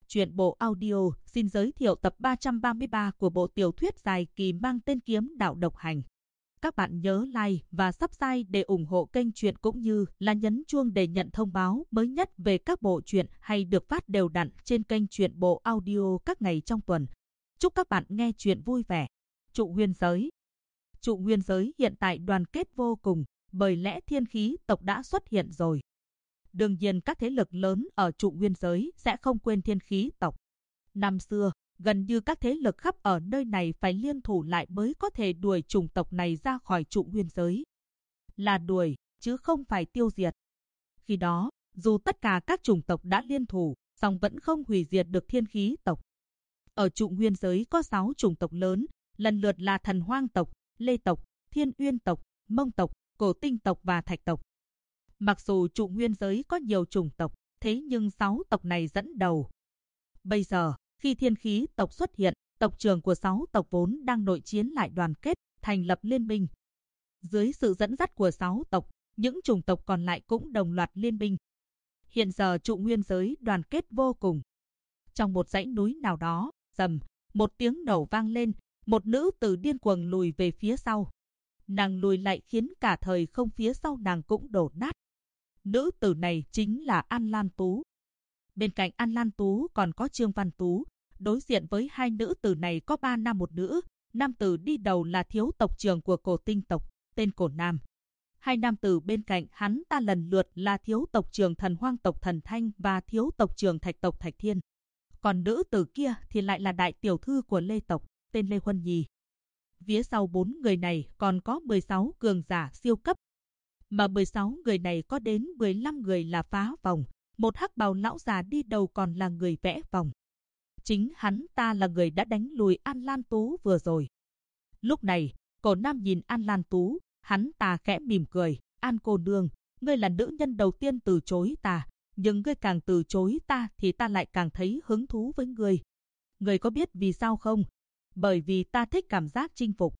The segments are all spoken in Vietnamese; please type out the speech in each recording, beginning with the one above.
Truyện bộ audio xin giới thiệu tập 333 của bộ tiểu thuyết dài kỳ mang tên Kiếm Đạo Độc Hành. Các bạn nhớ like và subscribe để ủng hộ kênh truyện cũng như là nhấn chuông để nhận thông báo mới nhất về các bộ truyện hay được phát đều đặn trên kênh truyện bộ audio các ngày trong tuần. Chúc các bạn nghe truyện vui vẻ. Trụ Nguyên Giới. Trụ Nguyên Giới hiện tại đoàn kết vô cùng, bởi lẽ thiên khí tộc đã xuất hiện rồi. Đương nhiên các thế lực lớn ở Trụ Nguyên Giới sẽ không quên thiên khí tộc. Năm xưa, gần như các thế lực khắp ở nơi này phải liên thủ lại mới có thể đuổi chủng tộc này ra khỏi Trụ Nguyên Giới. Là đuổi, chứ không phải tiêu diệt. Khi đó, dù tất cả các chủng tộc đã liên thủ, song vẫn không hủy diệt được thiên khí tộc. Ở Trụ Nguyên Giới có 6 chủng tộc lớn, lần lượt là Thần Hoang tộc, Lê tộc, Thiên Uyên tộc, Mông tộc, Cổ Tinh tộc và Thạch tộc. Mặc dù Trụ Nguyên Giới có nhiều chủng tộc, thế nhưng 6 tộc này dẫn đầu. Bây giờ, khi thiên khí tộc xuất hiện, tộc trưởng của 6 tộc vốn đang nội chiến lại đoàn kết, thành lập liên minh. Dưới sự dẫn dắt của 6 tộc, những chủng tộc còn lại cũng đồng loạt liên minh. Hiện giờ Trụ Nguyên Giới đoàn kết vô cùng. Trong một dãy núi nào đó, rầm, một tiếng nổ vang lên, một nữ tử điên cuồng lùi về phía sau. Nàng lùi lại khiến cả thời không phía sau nàng cũng đổ nát. Nữ tử này chính là An Lan Tú. Bên cạnh An Lan Tú còn có Trương Văn Tú. Đối diện với hai nữ tử này có 3 nam một nữ. Nam tử đi đầu là thiếu tộc trưởng của Cổ Tinh tộc, tên Cổ Nam. Hai nam tử bên cạnh hắn ta lần lượt là thiếu tộc trưởng Thần Hoang tộc Thần Thanh và thiếu tộc trưởng Thạch tộc Thạch Thiên. Còn nữ tử kia thì lại là đại tiểu thư của Lê tộc, tên Lê Huân Nhi. Phía sau 4 người này còn có 16 cường giả siêu cấp. Mà 16 người này có đến 15 người là phá vòng, một hắc bào lão già đi đầu còn là người vẽ vòng. Chính hắn ta là người đã đánh lùi An Lan Tú vừa rồi. Lúc này, Cổ Nam nhìn An Lan Tú, hắn ta khẽ mỉm cười. An cô nương, ngươi là nữ nhân đầu tiên từ chối ta, nhưng ngươi càng từ chối ta thì ta lại càng thấy hứng thú với ngươi. Ngươi có biết vì sao không? Bởi vì ta thích cảm giác chinh phục.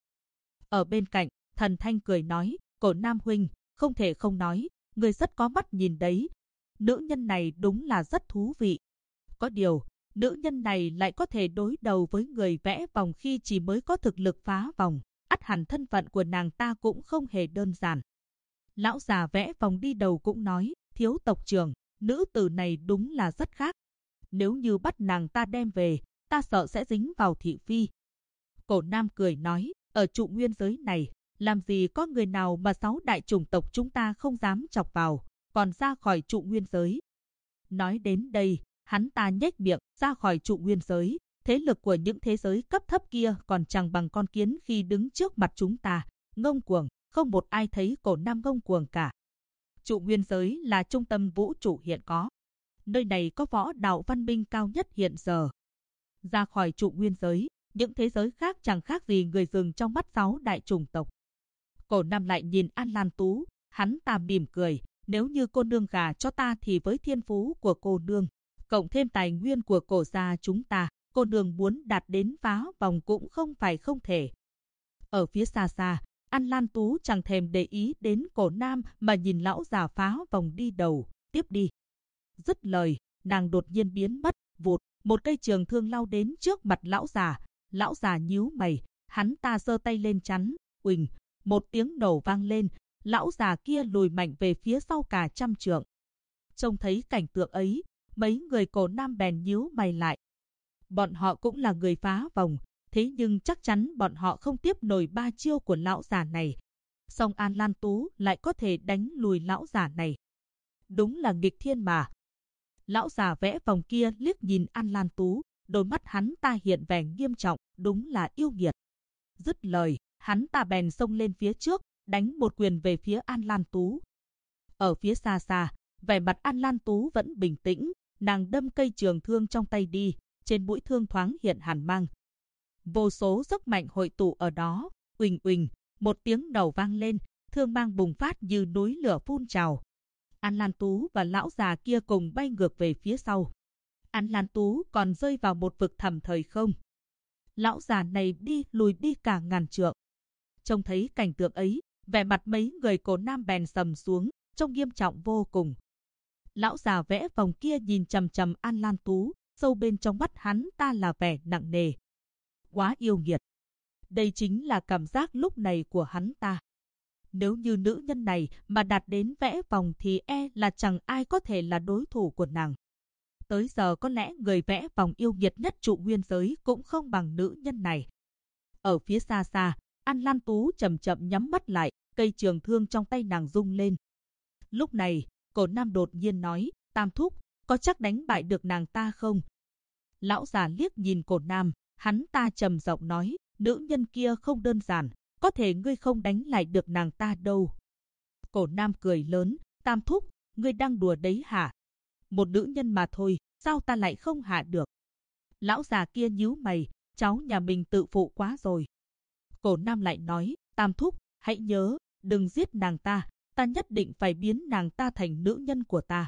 Ở bên cạnh, Thần Thanh cười nói, Cổ Nam huynh, không thể không nói, ngươi rất có mắt nhìn đấy. Nữ nhân này đúng là rất thú vị. Có điều, nữ nhân này lại có thể đối đầu với người vẽ vòng khi chỉ mới có thực lực phá vòng. Ắt hẳn thân phận của nàng ta cũng không hề đơn giản. Lão già vẽ vòng đi đầu cũng nói, thiếu tộc trưởng, nữ tử này đúng là rất khác. Nếu như bắt nàng ta đem về, ta sợ sẽ dính vào thị phi. Cổ Nam cười nói, ở Trụ Nguyên Giới này, làm gì có người nào mà 6 đại chủng tộc chúng ta không dám chọc vào, còn ra khỏi Trụ Nguyên Giới. Nói đến đây, hắn ta nhếch miệng, ra khỏi Trụ Nguyên Giới, thế lực của những thế giới cấp thấp kia còn chẳng bằng con kiến khi đứng trước mặt chúng ta, ngông cuồng, không một ai thấy Cổ Nam ngông cuồng cả. Trụ Nguyên Giới là trung tâm vũ trụ hiện có. Nơi này có võ đạo văn minh cao nhất hiện giờ. Ra khỏi Trụ Nguyên Giới, những thế giới khác chẳng khác gì người rừng trong mắt 6 đại chủng tộc. Cổ Nam lại nhìn An Lan Tú, hắn ta mỉm cười, nếu như cô nương gả cho ta thì với thiên phú của cô nương, cộng thêm tài nguyên của Cổ gia chúng ta, cô nương muốn đạt đến phá vòng cũng không phải không thể. Ở phía xa xa, An Lan Tú chẳng thèm để ý đến Cổ Nam mà nhìn lão già phá vòng đi đầu, tiếp đi. Dứt lời, nàng đột nhiên biến mất, vụt, một cây trường thương lao đến trước mặt lão già nhíu mày, hắn ta giơ tay lên chắn, uỳnh, một tiếng nổ vang lên, lão già kia lùi mạnh về phía sau cả 100 trượng. Trông thấy cảnh tượng ấy, mấy người Cổ Nam bèn nhíu mày lại. Bọn họ cũng là người phá vòng, thế nhưng chắc chắn bọn họ không tiếp nổi 3 chiêu của lão già này. Song An Lan Tú lại có thể đánh lùi lão già này. Đúng là nghịch thiên mà. Lão già vẽ vòng kia liếc nhìn An Lan Tú, đôi mắt hắn ta hiện vẻ nghiêm trọng, đúng là yêu nghiệt. Dứt lời, hắn ta bèn xông lên phía trước, đánh một quyền về phía An Lan Tú. Ở phía xa xa, vẻ mặt An Lan Tú vẫn bình tĩnh, nàng đâm cây trường thương trong tay đi, trên mũi thương thoáng hiện hàn mang. Vô số sức mạnh hội tụ ở đó, uỳnh uỳnh, một tiếng nổ vang lên, thương mang bùng phát như núi lửa phun trào. An Lan Tú và lão già kia cùng bay ngược về phía sau. An Lan Tú còn rơi vào một vực thẳm thời không. Lão già này đi lùi đi cả ngàn trượng. Trông thấy cảnh tượng ấy, vẻ mặt mấy người Cổ Nam bèn sầm xuống, trông nghiêm trọng vô cùng. Lão già vẽ vòng kia nhìn chằm chằm An Lan Tú, sâu bên trong mắt hắn ta là vẻ nặng nề. Quá yêu nghiệt. Đây chính là cảm giác lúc này của hắn ta. Nếu như nữ nhân này mà đạt đến vẽ vòng thì là chẳng ai có thể là đối thủ của nàng. Tới giờ có lẽ người vẽ vòng yêu nghiệt nhất trụ nguyên giới cũng không bằng nữ nhân này. Ở phía xa xa, An Lan Tú chậm chậm nhắm mắt lại, cây trường thương trong tay nàng rung lên. Lúc này, Cổ Nam đột nhiên nói, Tam thúc, có chắc đánh bại được nàng ta không? Lão già liếc nhìn Cổ Nam, hắn ta trầm giọng nói, nữ nhân kia không đơn giản, có thể ngươi không đánh lại được nàng ta đâu. Cổ Nam cười lớn, Tam thúc, ngươi đang đùa đấy hả? Một nữ nhân mà thôi, sao ta lại không hạ được? Lão già kia nhíu mày, cháu nhà mình tự phụ quá rồi. Cổ Nam lại nói, Tam thúc, hãy nhớ, đừng giết nàng ta, ta nhất định phải biến nàng ta thành nữ nhân của ta.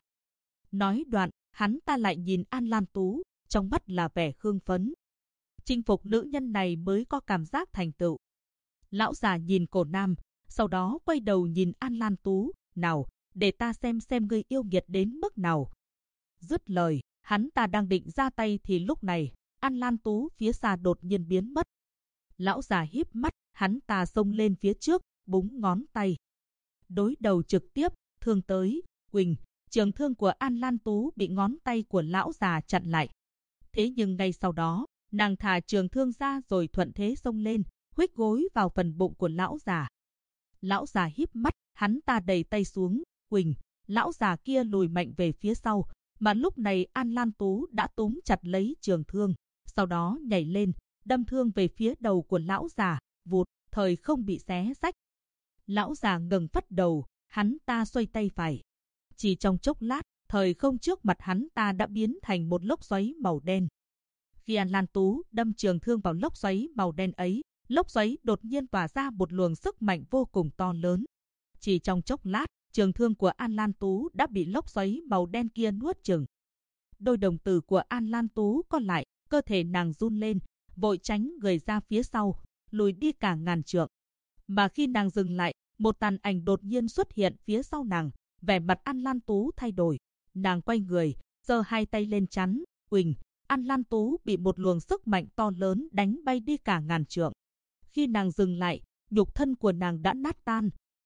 Nói đoạn, hắn ta lại nhìn An Lan Tú, trong mắt là vẻ hưng phấn. Chinh phục nữ nhân này mới có cảm giác thành tựu. Lão già nhìn Cổ Nam, sau đó quay đầu nhìn An Lan Tú, nào, để ta xem ngươi yêu nghiệt đến mức nào. Dứt lời, hắn ta đang định ra tay thì lúc này, An Lan Tú phía xa đột nhiên biến mất. Lão già híp mắt, hắn ta xông lên phía trước, búng ngón tay. Đối đầu trực tiếp, thương tới, Quỳnh, trường thương của An Lan Tú bị ngón tay của lão già chặn lại. Thế nhưng ngay sau đó, nàng thả trường thương ra rồi thuận thế xông lên, huých gối vào phần bụng của lão già. Lão già híp mắt, hắn ta đẩy tay xuống, Quỳnh, lão già kia lùi mạnh về phía sau, mà lúc này An Lan Tú đã túm chặt lấy trường thương, sau đó nhảy lên, đâm thương về phía đầu của lão già, vụt, thời không bị xé rách. Lão già ngẩng phất đầu, hắn ta xoay tay phải. Chỉ trong chốc lát, thời không trước mặt hắn ta đã biến thành một lốc xoáy màu đen. Khi An Lan Tú đâm trường thương vào lốc xoáy màu đen ấy, lốc xoáy đột nhiên tỏa ra một luồng sức mạnh vô cùng to lớn. Chỉ trong chốc lát, trường thương của An Lan Tú đã bị lốc xoáy màu đen kia nuốt chửng. Đôi đồng tử của An Lan Tú co lại, cơ thể nàng run lên, vội tránh người ra phía sau, lùi đi cả ngàn trượng. Mà khi nàng dừng lại, một tàn ảnh đột nhiên xuất hiện phía sau nàng, vẻ mặt An Lan Tú thay đổi. Nàng quay người, giơ hai tay lên chắn, Quỳnh, An Lan Tú bị một luồng sức mạnh to lớn đánh bay đi cả ngàn trượng. Khi nàng dừng lại, nhục thân của nàng đã nát tan.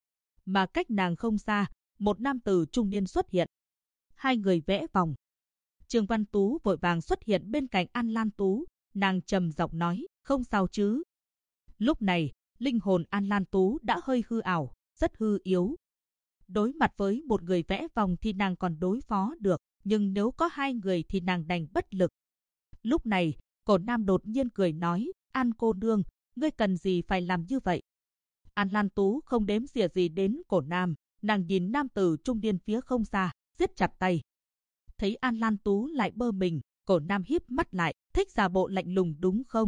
Mà cách nàng không xa, một nam tử trung niên xuất hiện. Hai người vẽ vòng. Trương Văn Tú vội vàng xuất hiện bên cạnh An Lan Tú, nàng trầm giọng nói, không sao chứ. Lúc này, linh hồn An Lan Tú đã hơi hư ảo, rất hư yếu. Đối mặt với một người vẽ vòng thì nàng còn đối phó được, nhưng nếu có hai người thì nàng đành bất lực. Lúc này, Cổ Nam đột nhiên cười nói, An cô nương, ngươi cần gì phải làm như vậy? An Lan Tú không đếm xỉa gì đến Cổ Nam, nàng nhìn nam tử trung niên phía không xa, siết chặt tay. Thấy An Lan Tú lại bơ mình, Cổ Nam híp mắt lại, thích giả bộ lạnh lùng đúng không?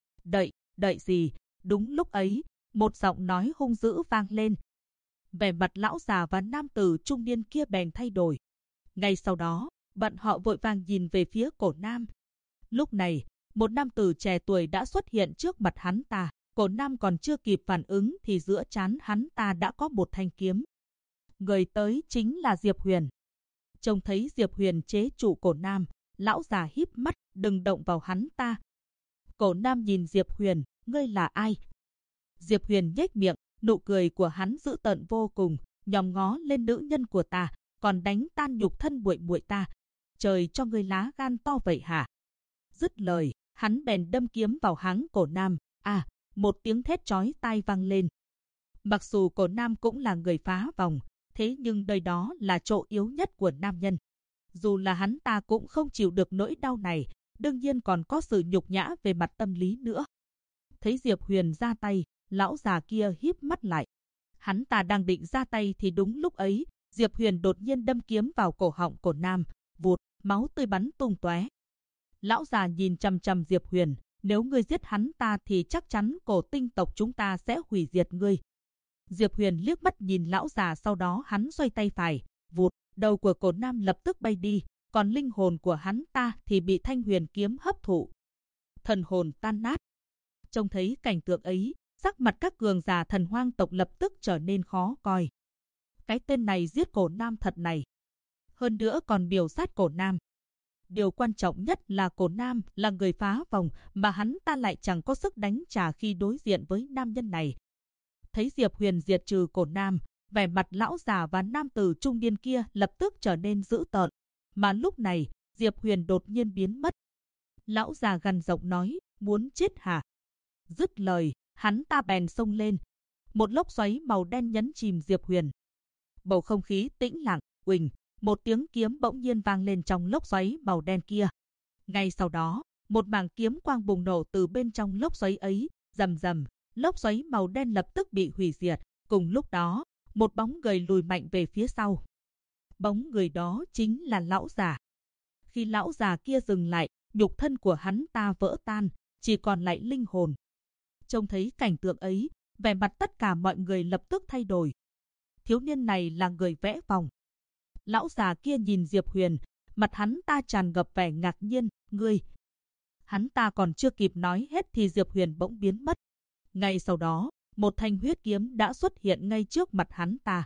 Đợi gì? Đúng lúc ấy, một giọng nói hung dữ vang lên. Vẻ mặt lão già và nam tử trung niên kia bèn thay đổi. Ngay sau đó, bọn họ vội vàng nhìn về phía Cổ Nam. Lúc này, một nam tử trẻ tuổi đã xuất hiện trước mặt hắn ta. Cổ Nam còn chưa kịp phản ứng thì giữa trán hắn ta đã có một thanh kiếm. Người tới chính là Diệp Huyền. Trông thấy Diệp Huyền chế trụ Cổ Nam, lão già híp mắt, đừng động vào hắn ta. Cổ Nam nhìn Diệp Huyền, ngươi là ai? Diệp Huyền nhếch miệng, nụ cười của hắn dữ tợn vô cùng, nhòm ngó lên nữ nhân của ta, còn đánh tan nhục thân muội muội ta. Trời cho ngươi lá gan to vậy hả? Dứt lời, hắn bèn đâm kiếm vào háng Cổ Nam. Một tiếng thét chói tai vang lên. Mặc dù Cổ Nam cũng là người phá vòng, thế nhưng đây đó là chỗ yếu nhất của nam nhân. Dù là hắn ta cũng không chịu được nỗi đau này, đương nhiên còn có sự nhục nhã về mặt tâm lý nữa. Thấy Diệp Huyền ra tay, lão già kia híp mắt lại. Hắn ta đang định ra tay thì đúng lúc ấy, Diệp Huyền đột nhiên đâm kiếm vào cổ họng Cổ Nam, vụt, máu tươi bắn tung tóe. Lão già nhìn chằm chằm Diệp Huyền, nếu ngươi giết hắn ta thì chắc chắn Cổ Tinh tộc chúng ta sẽ hủy diệt ngươi. Diệp Huyền liếc mắt nhìn lão già, sau đó hắn xoay tay phải, vụt, đầu của Cổ Nam lập tức bay đi, còn linh hồn của hắn ta thì bị thanh huyền kiếm hấp thụ. Thần hồn tan nát. Trông thấy cảnh tượng ấy, sắc mặt các cường giả Thần Hoang tộc lập tức trở nên khó coi. Cái tên này giết Cổ Nam thật này. Hơn nữa còn biểu sát Cổ Nam. Điều quan trọng nhất là cổ nam là người phá vòng mà hắn ta lại chẳng có sức đánh trả khi đối diện với nam nhân này. Thấy Diệp Huyền diệt trừ cổ nam, vẻ mặt lão già và nam tử trung niên kia lập tức trở nên dữ tợn. Mà lúc này, Diệp Huyền đột nhiên biến mất. Lão già gằn giọng nói, muốn chết hả? Dứt lời, hắn ta bèn xông lên. Một lốc xoáy màu đen nhấn chìm Diệp Huyền. Bầu không khí tĩnh lặng, uỳnh, một tiếng kiếm bỗng nhiên vang lên trong lốc xoáy màu đen kia. Ngay sau đó, một mảng kiếm quang bùng nổ từ bên trong lốc xoáy ấy, rầm rầm, lốc xoáy màu đen lập tức bị hủy diệt. Cùng lúc đó, một bóng người lùi mạnh về phía sau. Bóng người đó chính là lão già. Khi lão già kia dừng lại, nhục thân của hắn ta vỡ tan, chỉ còn lại linh hồn. Trông thấy cảnh tượng ấy, vẻ mặt tất cả mọi người lập tức thay đổi. Thiếu niên này là người vẽ vòng. Lão già kia nhìn Diệp Huyền, mặt hắn ta tràn ngập vẻ ngạc nhiên, ngươi. Hắn ta còn chưa kịp nói hết thì Diệp Huyền bỗng biến mất. Ngay sau đó, một thanh huyết kiếm đã xuất hiện ngay trước mặt hắn ta.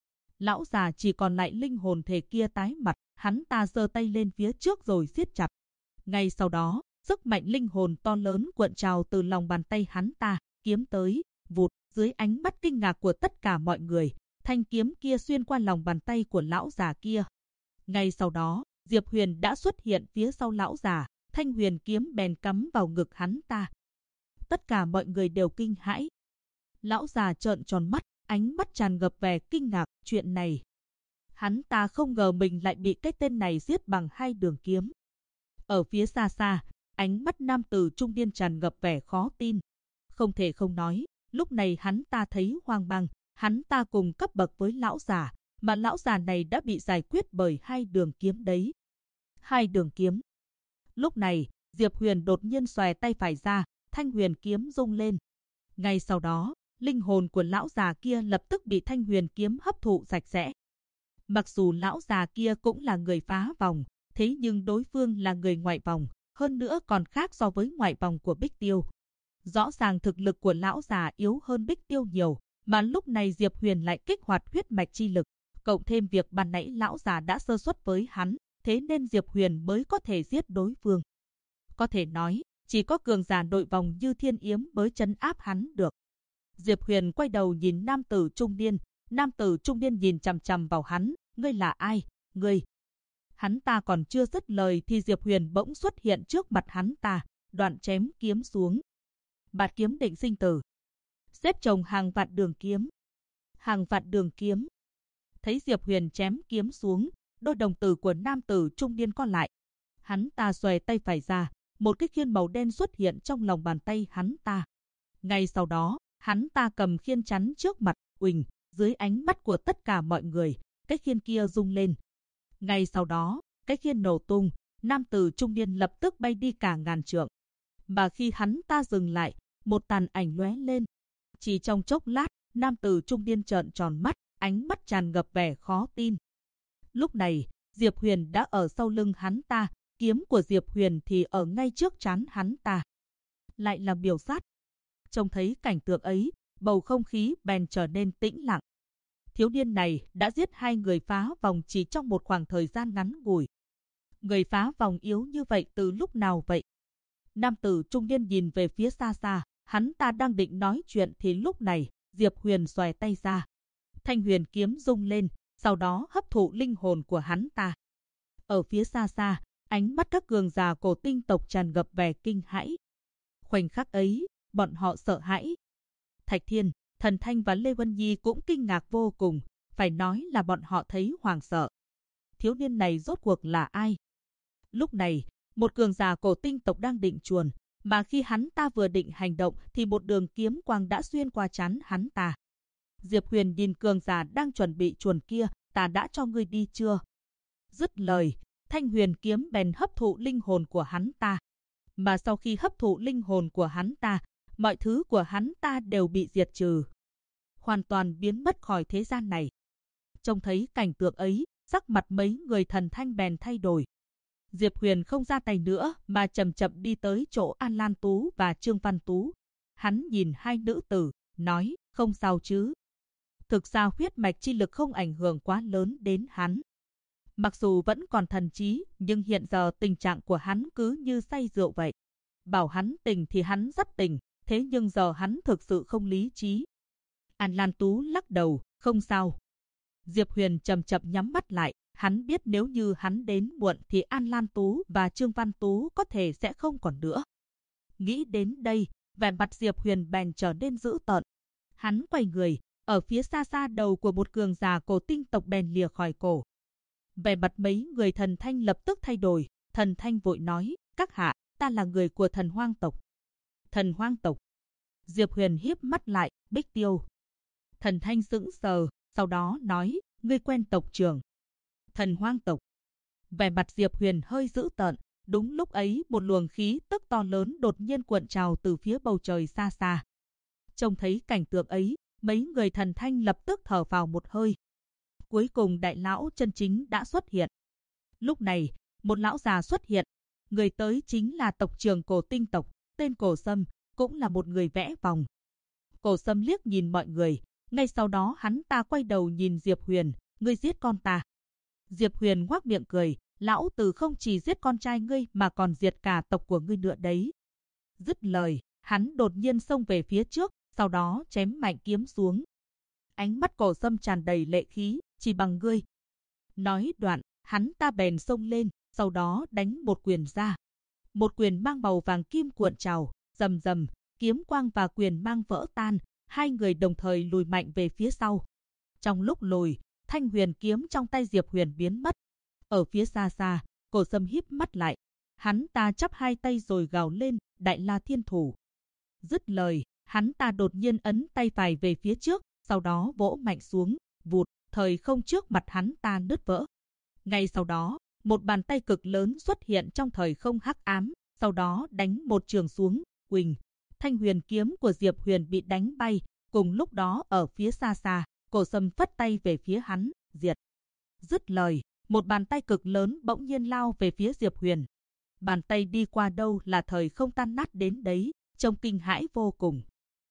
Lão già chỉ còn lại linh hồn thể kia tái mặt, hắn ta giơ tay lên phía trước rồi siết chặt. Ngay sau đó, sức mạnh linh hồn to lớn cuộn trào từ lòng bàn tay hắn ta, kiếm tới, vụt, dưới ánh mắt kinh ngạc của tất cả mọi người, thanh kiếm kia xuyên qua lòng bàn tay của lão già kia. Ngay sau đó, Diệp Huyền đã xuất hiện phía sau lão già, thanh huyền kiếm bèn cắm vào ngực hắn ta. Tất cả mọi người đều kinh hãi. Lão già trợn tròn mắt, ánh mắt tràn ngập vẻ kinh ngạc, chuyện này. Hắn ta không ngờ mình lại bị cái tên này giết bằng 2 đường kiếm. Ở phía xa xa, ánh mắt nam tử trung niên tràn ngập vẻ khó tin. Không thể không nói, lúc này hắn ta thấy hoang mang, hắn ta cùng cấp bậc với lão già, mà lão già này đã bị giải quyết bởi 2 đường kiếm đấy. 2 đường kiếm. Lúc này, Diệp Huyền đột nhiên xòe tay phải ra, thanh huyền kiếm rung lên. Ngay sau đó, linh hồn của lão già kia lập tức bị thanh huyền kiếm hấp thụ sạch sẽ. Mặc dù lão già kia cũng là người phá vòng, thế nhưng đối phương là người ngoại vòng, hơn nữa còn khác so với ngoại vòng của Bích Tiêu. Rõ ràng thực lực của lão già yếu hơn Bích Tiêu nhiều, mà lúc này Diệp Huyền lại kích hoạt huyết mạch chi lực, cộng thêm việc ban nãy lão già đã sơ suất với hắn, thế nên Diệp Huyền mới có thể giết đối phương. Có thể nói, chỉ có cường giả nội vòng như Thiên Yếm mới trấn áp hắn được. Diệp Huyền quay đầu nhìn nam tử trung niên nhìn chằm chằm vào hắn, ngươi là ai, ngươi? Hắn ta còn chưa dứt lời thì Diệp Huyền bỗng xuất hiện trước mặt hắn ta, đoạn chém kiếm xuống. Bạt kiếm định sinh tử. Xếp chồng hàng vạn đường kiếm. Hàng vạn đường kiếm. Thấy Diệp Huyền chém kiếm xuống, đôi đồng tử của nam tử trung niên co lại. Hắn ta xòe tay phải ra, một cái khiên màu đen xuất hiện trong lòng bàn tay hắn ta. Ngay sau đó, hắn ta cầm khiên chắn trước mặt, uỳnh, dưới ánh mắt của tất cả mọi người, cái khiên kia rung lên. Ngay sau đó, cái khiên nổ tung, nam tử trung niên lập tức bay đi cả ngàn trượng. Mà khi hắn ta dừng lại, một tàn ảnh lóe lên. Chỉ trong chốc lát, nam tử trung niên trợn tròn mắt, ánh mắt tràn ngập vẻ khó tin. Lúc này, Diệp Huyền đã ở sau lưng hắn ta, kiếm của Diệp Huyền thì ở ngay trước trán hắn ta. Lại là miểu sát. Trông thấy cảnh tượng ấy, bầu không khí bèn trở nên tĩnh lặng. Thiếu niên này đã giết 2 người phá vòng chỉ trong một khoảng thời gian ngắn ngủi. Người phá vòng yếu như vậy từ lúc nào vậy? Nam tử trung niên nhìn về phía xa xa, hắn ta đang định nói chuyện thì lúc này, Diệp Huyền xòe tay ra. Thanh huyền kiếm rung lên, sau đó hấp thụ linh hồn của hắn ta. Ở phía xa xa, ánh mắt các cường giả cổ tinh tộc tràn ngập vẻ kinh hãi. Khoảnh khắc ấy, bọn họ sợ hãi. Thạch Thiên, Thần Thanh và Lê Vân Nhi cũng kinh ngạc vô cùng, phải nói là bọn họ thấy hoảng sợ. Thiếu niên này rốt cuộc là ai? Lúc này, một cường giả cổ tinh tộc đang định chuồn, mà khi hắn ta vừa định hành động thì một đường kiếm quang đã xuyên qua trán hắn ta. Diệp Huyền nhìn cường giả đang chuẩn bị chuồn kia, ta đã cho ngươi đi chưa? Dứt lời, thanh huyền kiếm bèn hấp thụ linh hồn của hắn ta. Mà sau khi hấp thụ linh hồn của hắn ta, mọi thứ của hắn ta đều bị diệt trừ. Hoàn toàn biến mất khỏi thế gian này. Trông thấy cảnh tượng ấy, sắc mặt mấy người Thần Thanh bèn thay đổi. Diệp Huyền không ra tay nữa mà chậm chậm đi tới chỗ An Lan Tú và Trương Văn Tú. Hắn nhìn 2 nữ tử, nói, không sao chứ. Thực ra huyết mạch chi lực không ảnh hưởng quá lớn đến hắn. Mặc dù vẫn còn thần trí, nhưng hiện giờ tình trạng của hắn cứ như say rượu vậy. Bảo hắn tỉnh thì hắn rất tỉnh, thế nhưng giờ hắn thực sự không lý trí. An Lan Tú lắc đầu, không sao. Diệp Huyền chậm chậm nhắm mắt lại, hắn biết nếu như hắn đến muộn thì An Lan Tú và Trương Văn Tú có thể sẽ không còn nữa. Nghĩ đến đây, vẻ mặt Diệp Huyền bèn trở nên dữ tợn. Hắn quay người, ở phía xa xa đầu của một cường giả cổ tinh tộc bèn lìa khỏi cổ. Vẻ mặt mấy người Thần Thanh lập tức thay đổi, Thần Thanh vội nói, các hạ, ta là người của Thần Hoang tộc. Thần Hoang tộc. Diệp Huyền híp mắt lại, Bích Tiêu. Thần Thanh sững sờ, sau đó nói, ngươi quen tộc trưởng. Thần Hoang tộc. Vẻ mặt Diệp Huyền hơi dữ tợn, đúng lúc ấy một luồng khí tức to lớn đột nhiên cuộn trào từ phía bầu trời xa xa. Trông thấy cảnh tượng ấy, mấy người Thần Thanh lập tức thở phào một hơi. Cuối cùng đại lão chân chính đã xuất hiện. Lúc này, một lão già xuất hiện. Người tới chính là tộc trưởng cổ tinh tộc, tên Cổ Sâm, cũng là một người vẽ vòng. Cổ Sâm liếc nhìn mọi người, ngay sau đó hắn ta quay đầu nhìn Diệp Huyền, ngươi giết con ta. Diệp Huyền ngoác miệng cười, lão tử không chỉ giết con trai ngươi mà còn diệt cả tộc của ngươi nữa đấy. Dứt lời, hắn đột nhiên xông về phía trước, sau đó chém mạnh kiếm xuống. Ánh mắt Cổ Sâm tràn đầy lệ khí, chỉ bằng ngươi. Nói đoạn, hắn ta bèn xông lên, sau đó đánh một quyền ra. Một quyền mang màu vàng kim cuộn trào, rầm rầm, kiếm quang và quyền mang vỡ tan, hai người đồng thời lùi mạnh về phía sau. Trong lúc lùi, thanh huyền kiếm trong tay Diệp Huyền biến mất. Ở phía xa xa, Cổ Sâm híp mắt lại. Hắn ta chắp hai tay rồi gào lên, Đại La Thiên Thủ. Dứt lời, hắn ta đột nhiên ấn tay phải về phía trước, sau đó vỗ mạnh xuống, vụt, thời không trước mặt hắn ta nứt vỡ. Ngay sau đó, một bàn tay cực lớn xuất hiện trong thời không hắc ám, sau đó đánh một trường xuống, quỳnh. Thanh huyền kiếm của Diệp Huyền bị đánh bay, cùng lúc đó ở phía xa xa, Cổ Sâm phất tay về phía hắn, diệt. Dứt lời, một bàn tay cực lớn bỗng nhiên lao về phía Diệp Huyền. Bàn tay đi qua đâu là thời không tan nát đến đấy, trông kinh hãi vô cùng.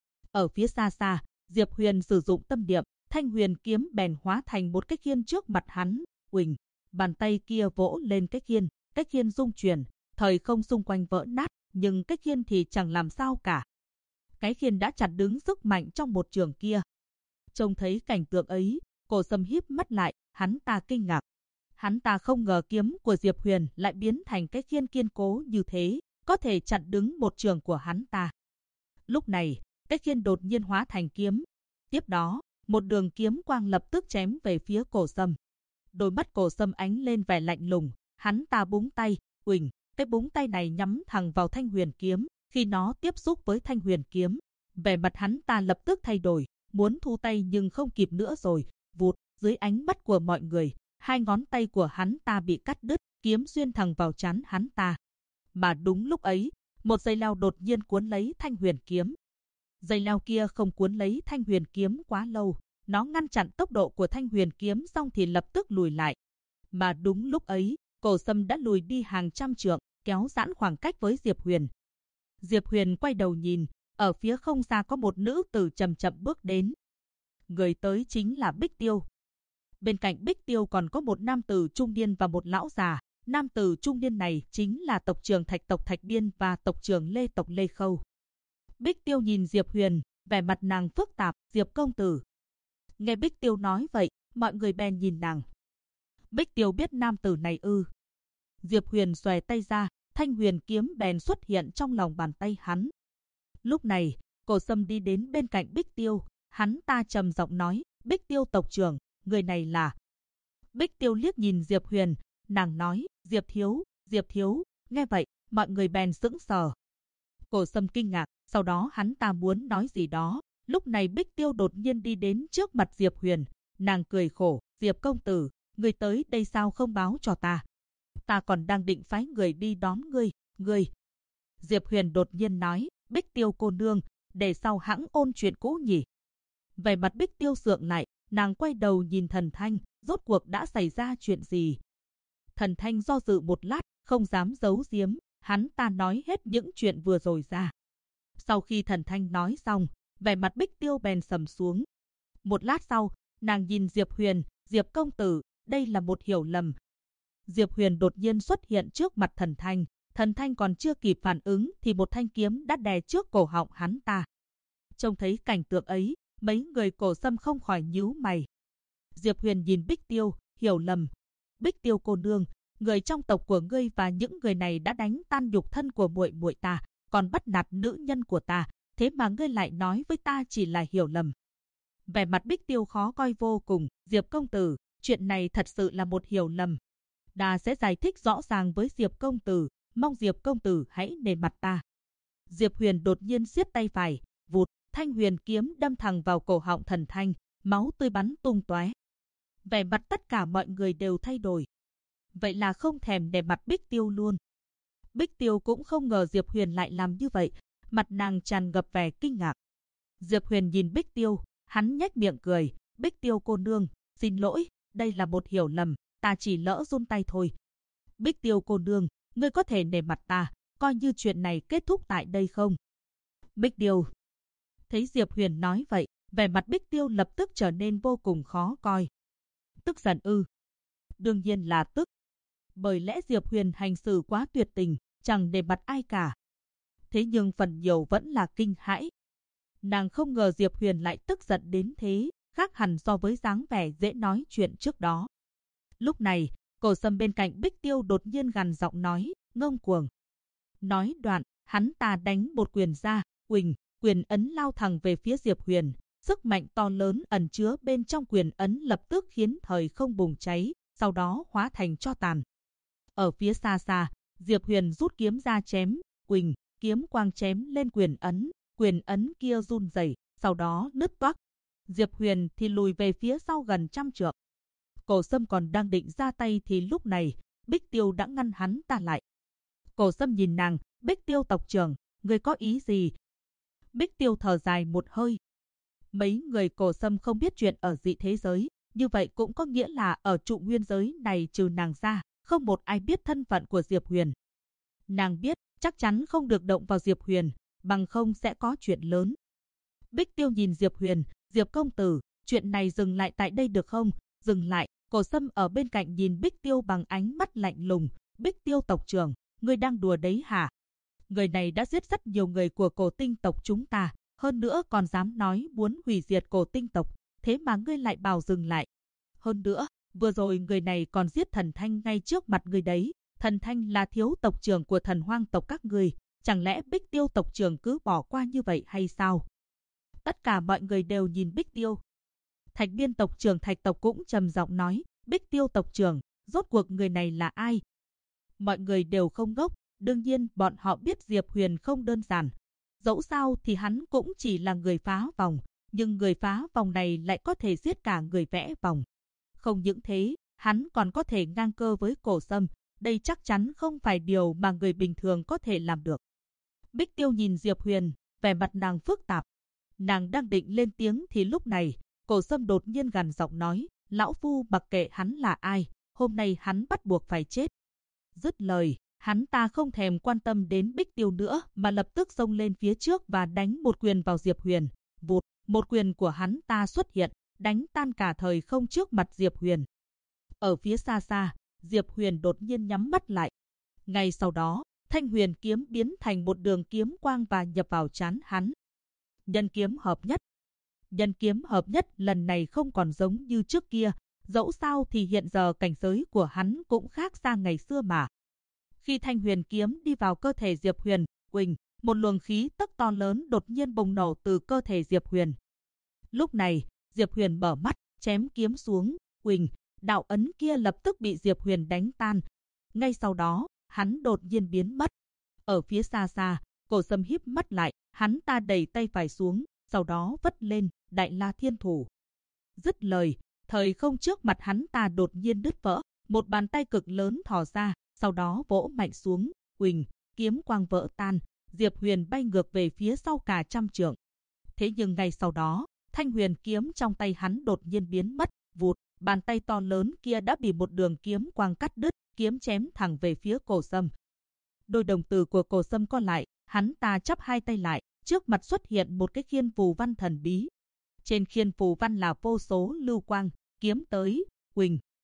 Ở phía xa xa, Diệp Huyền sử dụng tâm niệm, thanh huyền kiếm bèn hóa thành một cái khiên trước mặt hắn, quỳnh. Bàn tay kia vỗ lên cái khiên rung chuyển, thời không xung quanh vỡ nát, nhưng cái khiên thì chẳng làm sao cả. Cái khiên đã chặn đứng sức mạnh trong một trường kia. Trông thấy cảnh tượng ấy, Cổ Sâm híp mắt lại, hắn ta kinh ngạc. Hắn ta không ngờ kiếm của Diệp Huyền lại biến thành cái khiên kiên cố như thế, có thể chặn đứng một trường của hắn ta. Lúc này, cái khiên đột nhiên hóa thành kiếm. Tiếp đó, một đường kiếm quang lập tức chém về phía Cổ Sâm. Đôi mắt Cổ Sâm ánh lên vẻ lạnh lùng, hắn ta búng tay, quỳnh, cái búng tay này nhắm thẳng vào thanh huyền kiếm. Khi nó tiếp xúc với thanh huyền kiếm, vẻ mặt hắn ta lập tức thay đổi, muốn thu tay nhưng không kịp nữa rồi, vụt, dưới ánh mắt của mọi người, hai ngón tay của hắn ta bị cắt đứt, kiếm xuyên thẳng vào trán hắn ta. Mà đúng lúc ấy, một dây leo đột nhiên cuốn lấy thanh huyền kiếm. Dây leo kia không cuốn lấy thanh huyền kiếm quá lâu, nó ngăn chặn tốc độ của thanh huyền kiếm xong thì lập tức lùi lại. Mà đúng lúc ấy, Cổ Sâm đã lùi đi hàng trăm trượng, kéo giãn khoảng cách với Diệp Huyền. Diệp Huyền quay đầu nhìn, ở phía không xa có một nữ tử chậm chậm bước đến. Người tới chính là Bích Tiêu. Bên cạnh Bích Tiêu còn có một nam tử trung niên và một lão già. Nam tử trung niên này chính là tộc trưởng Thạch tộc Thạch Biên và tộc trưởng Lê tộc Lê Khâu. Bích Tiêu nhìn Diệp Huyền, vẻ mặt nàng phức tạp, Diệp công tử. Nghe Bích Tiêu nói vậy, mọi người bèn nhìn nàng. Bích Tiêu biết nam tử này ư? Diệp Huyền xòe tay ra, thanh huyền kiếm bèn xuất hiện trong lòng bàn tay hắn. Lúc này, Cổ Sâm đi đến bên cạnh Bích Tiêu, hắn ta trầm giọng nói, Bích Tiêu tộc trưởng, người này là... Bích Tiêu liếc nhìn Diệp Huyền, nàng nói, Diệp Thiếu, nghe vậy, mọi người bèn sững sờ. Cổ Sâm kinh ngạc, sau đó hắn ta muốn nói gì đó, lúc này Bích Tiêu đột nhiên đi đến trước mặt Diệp Huyền, nàng cười khổ, Diệp công tử, người tới đây sao không báo cho ta? Ta còn đang định phái người đi đón ngươi. Diệp Huyền đột nhiên nói, Bích Tiêu cô nương, để sau hãng ôn chuyện cũ nhỉ. Về mặt Bích Tiêu sượng lại, nàng quay đầu nhìn Thần Thanh, rốt cuộc đã xảy ra chuyện gì? Thần Thanh do dự một lát, không dám giấu giếm, hắn ta nói hết những chuyện vừa rồi ra. Sau khi Thần Thanh nói xong, vẻ mặt Bích Tiêu bèn sầm xuống. Một lát sau, nàng nhìn Diệp Huyền, Diệp công tử, đây là một hiểu lầm, Diệp Huyền đột nhiên xuất hiện trước mặt Thần Thanh. Thần Thanh còn chưa kịp phản ứng thì một thanh kiếm đã đè trước cổ họng hắn ta. Trông thấy cảnh tượng ấy, mấy người Cổ Sâm không khỏi nhíu mày. Diệp Huyền nhìn Bích Tiêu, hiểu lầm. Bích Tiêu cô nương, người trong tộc của ngươi và những người này đã đánh tan nhục thân của muội muội ta, còn bắt nạt nữ nhân của ta, thế mà ngươi lại nói với ta chỉ là hiểu lầm. Vẻ mặt Bích Tiêu khó coi vô cùng. Diệp công tử, chuyện này thật sự là một hiểu lầm. Ta sẽ giải thích rõ ràng với Diệp công tử, mong Diệp công tử hãy nể mặt ta. Diệp Huyền đột nhiên siết tay phải, vụt, thanh huyền kiếm đâm thẳng vào cổ họng Thần Thanh, máu tươi bắn tung tóe. Vẻ mặt tất cả mọi người đều thay đổi. Vậy là không thèm nể mặt Bích Tiêu luôn. Bích Tiêu cũng không ngờ Diệp Huyền lại làm như vậy, mặt nàng tràn ngập vẻ kinh ngạc. Diệp Huyền nhìn Bích Tiêu, hắn nhếch miệng cười, Bích Tiêu cô nương, xin lỗi, đây là một hiểu lầm, ta chỉ lỡ run tay thôi. Bích Tiêu cô nương, ngươi có thể nể mặt ta, coi như chuyện này kết thúc tại đây không? Bích Tiêu. Thấy Diệp Huyền nói vậy, vẻ mặt Bích Tiêu lập tức trở nên vô cùng khó coi. Tức giận ư? Đương nhiên là tức. Bởi lẽ Diệp Huyền hành xử quá tuyệt tình, chẳng nể mặt ai cả. Thế nhưng phần nhiều vẫn là kinh hãi. Nàng không ngờ Diệp Huyền lại tức giận đến thế, khác hẳn so với dáng vẻ dễ nói chuyện trước đó. Lúc này, Cổ Sâm bên cạnh Bích Tiêu đột nhiên gằn giọng nói, ngông cuồng. Nói đoạn, hắn ta đánh một quyền ra, quyền ấn lao thẳng về phía Diệp Huyền. Sức mạnh to lớn ẩn chứa bên trong quyền ấn lập tức khiến thời không bùng cháy, sau đó hóa thành tro tàn. Ở phía xa xa, Diệp Huyền rút kiếm ra chém, kiếm quang chém lên quyền ấn kia run rẩy, sau đó nứt toác. Diệp Huyền thì lùi về phía sau gần trăm trượng. Cổ Sâm còn đang định ra tay thì lúc này, Bích Tiêu đã ngăn hắn ta lại. Cổ Sâm nhìn nàng, Bích Tiêu tộc trưởng, ngươi có ý gì? Bích Tiêu thở dài một hơi. Mấy người Cổ Sâm không biết chuyện ở dị thế giới, như vậy cũng có nghĩa là ở trụ nguyên giới này trừ nàng ra, không một ai biết thân phận của Diệp Huyền. Nàng biết, chắc chắn không được động vào Diệp Huyền, bằng không sẽ có chuyện lớn. Bích Tiêu nhìn Diệp Huyền, Diệp công tử, chuyện này dừng lại tại đây được không? Dừng lại. Cổ Sâm ở bên cạnh nhìn Bích Tiêu bằng ánh mắt lạnh lùng. Bích Tiêu tộc trưởng, ngươi đang đùa đấy hả? Người này đã giết rất nhiều người của Cổ Tinh tộc chúng ta, hơn nữa còn dám nói muốn hủy diệt Cổ Tinh tộc, thế mà ngươi lại bảo dừng lại. Hơn nữa, vừa rồi người này còn giết Thần Thanh ngay trước mặt ngươi đấy. Thần Thanh là thiếu tộc trưởng của Thần Hoang tộc các ngươi, chẳng lẽ Bích Tiêu tộc trưởng cứ bỏ qua như vậy hay sao? Tất cả mọi người đều nhìn Bích Tiêu. Thạch Biên tộc trưởng Thạch tộc cũng trầm giọng nói, Bích Tiêu tộc trưởng, rốt cuộc người này là ai? Mọi người đều không ngốc, đương nhiên bọn họ biết Diệp Huyền không đơn giản. Dẫu sao thì hắn cũng chỉ là người phá vòng, nhưng người phá vòng này lại có thể giết cả người vẽ vòng. Không những thế, hắn còn có thể ngang cơ với Cổ Sâm, đây chắc chắn không phải điều mà người bình thường có thể làm được. Bích Tiêu nhìn Diệp Huyền, vẻ mặt nàng phức tạp. Nàng đang định lên tiếng thì lúc này, Cổ Sâm đột nhiên gằn giọng nói, lão phu mặc kệ hắn là ai, hôm nay hắn bắt buộc phải chết. Dứt lời, hắn ta không thèm quan tâm đến Bích Tiêu nữa mà lập tức xông lên phía trước và đánh một quyền vào Diệp Huyền. Vụt, một quyền của hắn ta xuất hiện, đánh tan cả thời không trước mặt Diệp Huyền. Ở phía xa xa, Diệp Huyền đột nhiên nhắm mắt lại. Ngay sau đó, thanh huyền kiếm biến thành một đường kiếm quang và nhập vào trán hắn. Nhân kiếm hợp nhất. Nhân kiếm hợp nhất lần này không còn giống như trước kia, dẫu sao thì hiện giờ cảnh giới của hắn cũng khác xa ngày xưa mà. Khi thanh huyền kiếm đi vào cơ thể Diệp Huyền, một luồng khí tức to lớn đột nhiên bùng nổ từ cơ thể Diệp Huyền. Lúc này, Diệp Huyền mở mắt, chém kiếm xuống, đạo ấn kia lập tức bị Diệp Huyền đánh tan. Ngay sau đó, hắn đột nhiên biến mất. Ở phía xa xa, Cổ Sâm híp mắt lại, hắn ta đẩy tay phải xuống, sau đó vất lên, Đại La Thiên Thủ. Dứt lời, thời không trước mặt hắn ta đột nhiên đứt vỡ, một bàn tay cực lớn thò ra, sau đó vỗ mạnh xuống, kiếm quang vỡ tan, Diệp Huyền bay ngược về phía sau cả trăm trượng. Thế nhưng ngay sau đó, thanh huyền kiếm trong tay hắn đột nhiên biến mất, vụt, bàn tay to lớn kia đã bị một đường kiếm quang cắt đứt, kiếm chém thẳng về phía Cổ Sâm. Đôi đồng tử của Cổ Sâm co lại, hắn ta chắp hai tay lại, trước mặt xuất hiện một cái khiên phù văn thần bí. Trên khiên phù văn là vô số lưu quang, kiếm tới,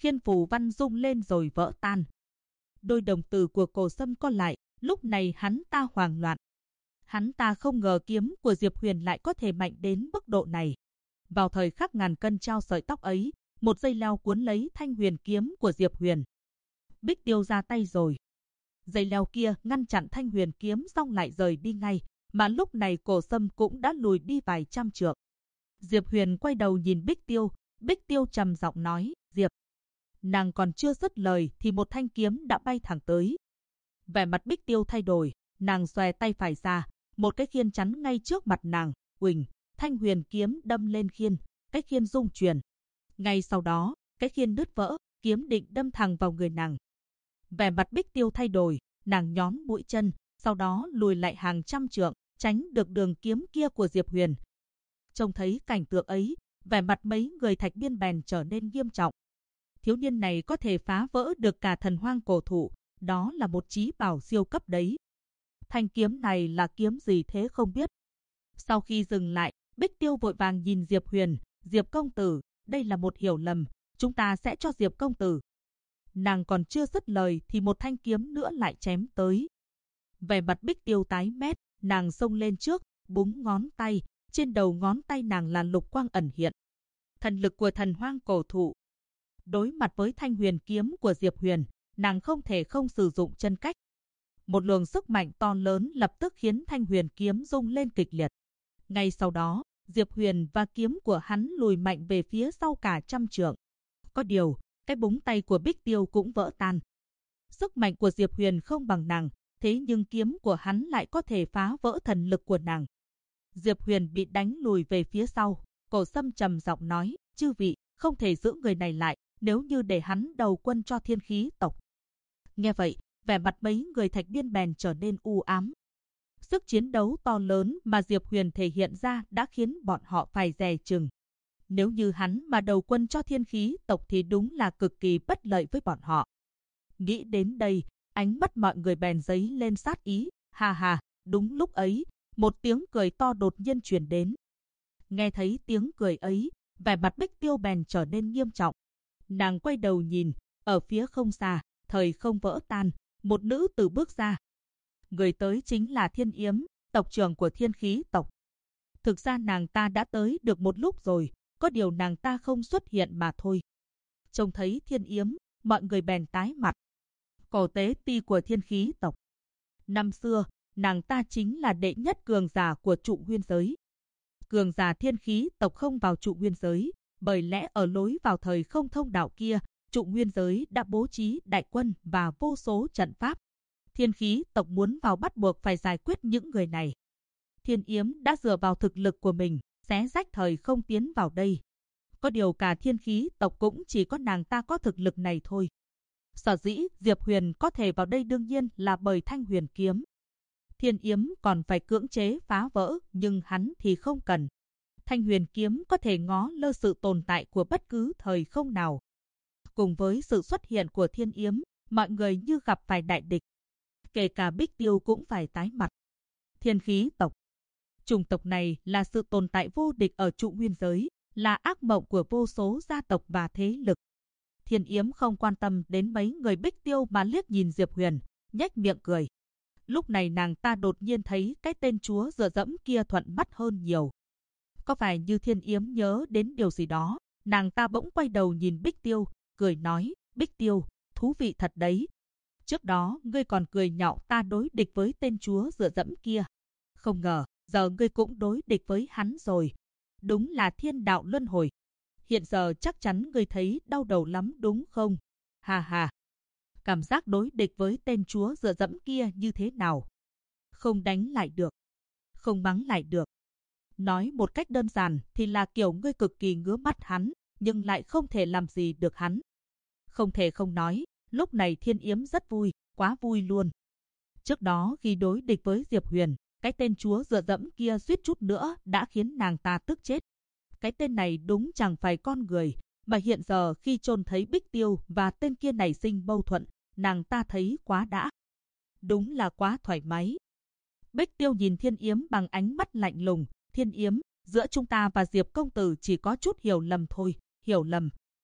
khiên phù văn rung lên rồi vỡ tan. Đôi đồng tử của Cổ Sâm co lại, lúc này hắn ta hoảng loạn. Hắn ta không ngờ kiếm của Diệp Huyền lại có thể mạnh đến mức độ này. Vào thời khắc ngàn cân treo sợi tóc ấy, một dây leo cuốn lấy thanh huyền kiếm của Diệp Huyền. Bích Tiêu ra tay rồi. Dây leo kia ngăn chặn thanh huyền kiếm xong lại rời đi ngay, mà lúc này Cổ Sâm cũng đã lùi đi vài trăm trượng. Diệp Huyền quay đầu nhìn Bích Tiêu trầm giọng nói, Diệp. Nàng còn chưa dứt lời thì một thanh kiếm đã bay thẳng tới. Vẻ mặt Bích Tiêu thay đổi, nàng xòe tay phải ra, một cái khiên chắn ngay trước mặt nàng, uỳnh, thanh huyền kiếm đâm lên khiên, cái khiên rung chuyển. Ngay sau đó, cái khiên đứt vỡ, kiếm định đâm thẳng vào người nàng. Vẻ mặt Bích Tiêu thay đổi, nàng nhón mũi chân, sau đó lùi lại hàng trăm trượng, tránh được đường kiếm kia của Diệp Huyền. Trông thấy cảnh tượng ấy, vẻ mặt mấy người Thạch Biên bèn trở nên nghiêm trọng. Thiếu niên này có thể phá vỡ được cả thần hoang cổ thụ, đó là một chí bảo siêu cấp đấy. Thanh kiếm này là kiếm gì thế không biết. Sau khi dừng lại, Bích Tiêu vội vàng nhìn Diệp Huyền, Diệp công tử, đây là một hiểu lầm, chúng ta sẽ cho Diệp công tử. Nàng còn chưa dứt lời thì một thanh kiếm nữa lại chém tới. Vẻ mặt Bích Tiêu tái mét, nàng xông lên trước, búng ngón tay, trên đầu ngón tay nàng là lục quang ẩn hiện. Thần lực của thần hoang cổ thụ. Đối mặt với thanh huyền kiếm của Diệp Huyền, nàng không thể không sử dụng chân cách. Một luồng sức mạnh to lớn lập tức khiến thanh huyền kiếm rung lên kịch liệt. Ngay sau đó, Diệp Huyền và kiếm của hắn lùi mạnh về phía sau cả trăm trượng. Có điều, cái búng tay của Bích Tiêu cũng vỡ tan. Sức mạnh của Diệp Huyền không bằng nàng, thế nhưng kiếm của hắn lại có thể phá vỡ thần lực của nàng. Diệp Huyền bị đánh lùi về phía sau. Cổ Sâm trầm giọng nói, chư vị, không thể giữ người này lại, nếu như để hắn đầu quân cho Thiên Khí tộc. Nghe vậy, vẻ mặt mấy người Thạch Biên bèn trở nên u ám. Sức chiến đấu to lớn mà Diệp Huyền thể hiện ra đã khiến bọn họ phải dè chừng. Nếu như hắn mà đầu quân cho Thiên Khí tộc thì đúng là cực kỳ bất lợi với bọn họ. Nghĩ đến đây, ánh mắt mọi người bèn dấy lên sát ý. Ha ha, đúng lúc ấy, một tiếng cười to đột nhiên truyền đến. Nghe thấy tiếng cười ấy, vẻ mặt Bích Tiêu bèn trở nên nghiêm trọng. Nàng quay đầu nhìn, ở phía không xa, thời không vỡ tan, một nữ tử bước ra. Người tới chính là Thiên Yếm, tộc trưởng của Thiên Khí tộc. Thực ra nàng ta đã tới được một lúc rồi, có điều nàng ta không xuất hiện mà thôi. Trông thấy Thiên Yếm, mọi người bèn tái mặt. Cổ tế ti của Thiên Khí tộc. Năm xưa, nàng ta chính là đệ nhất cường giả của trụ nguyên giới. Cường giả Thiên Khí tộc không vào trụ nguyên giới, bởi lẽ ở lối vào thời không thông đạo kia, trụ nguyên giới đã bố trí đại quân và vô số trận pháp. Thiên Khí tộc muốn vào bắt buộc phải giải quyết những người này. Thiên Yếm đã dựa vào thực lực của mình, xé rách thời không tiến vào đây. Có điều cả Thiên Khí tộc cũng chỉ có nàng ta có thực lực này thôi. Sở dĩ Diệp Huyền có thể vào đây đương nhiên là bởi thanh huyền kiếm. Thiên Yếm còn phải cưỡng chế phá vỡ, nhưng hắn thì không cần. Thanh huyền kiếm có thể ngó lơ sự tồn tại của bất cứ thời không nào. Cùng với sự xuất hiện của Thiên Yếm, mọi người như gặp phải đại địch. Kể cả Bích Tiêu cũng phải tái mặt. Thiên Khí tộc. Chủng tộc này là sự tồn tại vô địch ở trụ nguyên giới, là ác mộng của vô số gia tộc và thế lực. Thiên Yếm không quan tâm đến mấy người Bích Tiêu mà liếc nhìn Diệp Huyền, nhếch miệng cười. Lúc này nàng ta đột nhiên thấy cái tên chúa dựa dẫm kia thuận mắt hơn nhiều. Có phải như Thiên Yếm nhớ đến điều gì đó, nàng ta bỗng quay đầu nhìn Bích Tiêu, cười nói, Bích Tiêu, thú vị thật đấy. Trước đó ngươi còn cười nhạo ta đối địch với tên chúa dựa dẫm kia. Không ngờ, giờ ngươi cũng đối địch với hắn rồi. Đúng là thiên đạo luân hồi. Hiện giờ chắc chắn ngươi thấy đau đầu lắm đúng không? Ha ha. Cảm giác đối địch với tên chúa dựa dẫm kia như thế nào? Không đánh lại được. Không mắng lại được. Nói một cách đơn giản thì là kiểu ngươi cực kỳ ngứa mắt hắn, nhưng lại không thể làm gì được hắn. Không thể không nói, lúc này Thiên Yếm rất vui, quá vui luôn. Trước đó khi đối địch với Diệp Huyền, cái tên chúa dựa dẫm kia suýt chút nữa đã khiến nàng ta tức chết. Cái tên này đúng chẳng phải con người, mà hiện giờ khi trông thấy Bích Tiêu và tên kia nảy sinh mâu thuẫn, nàng ta thấy quá đã. Đúng là quá thoải mái. Bích Tiêu nhìn Thiên Yếm bằng ánh mắt lạnh lùng. Thiên Yếm, giữa chúng ta và Diệp công tử chỉ có chút hiểu lầm thôi. Hiểu lầm.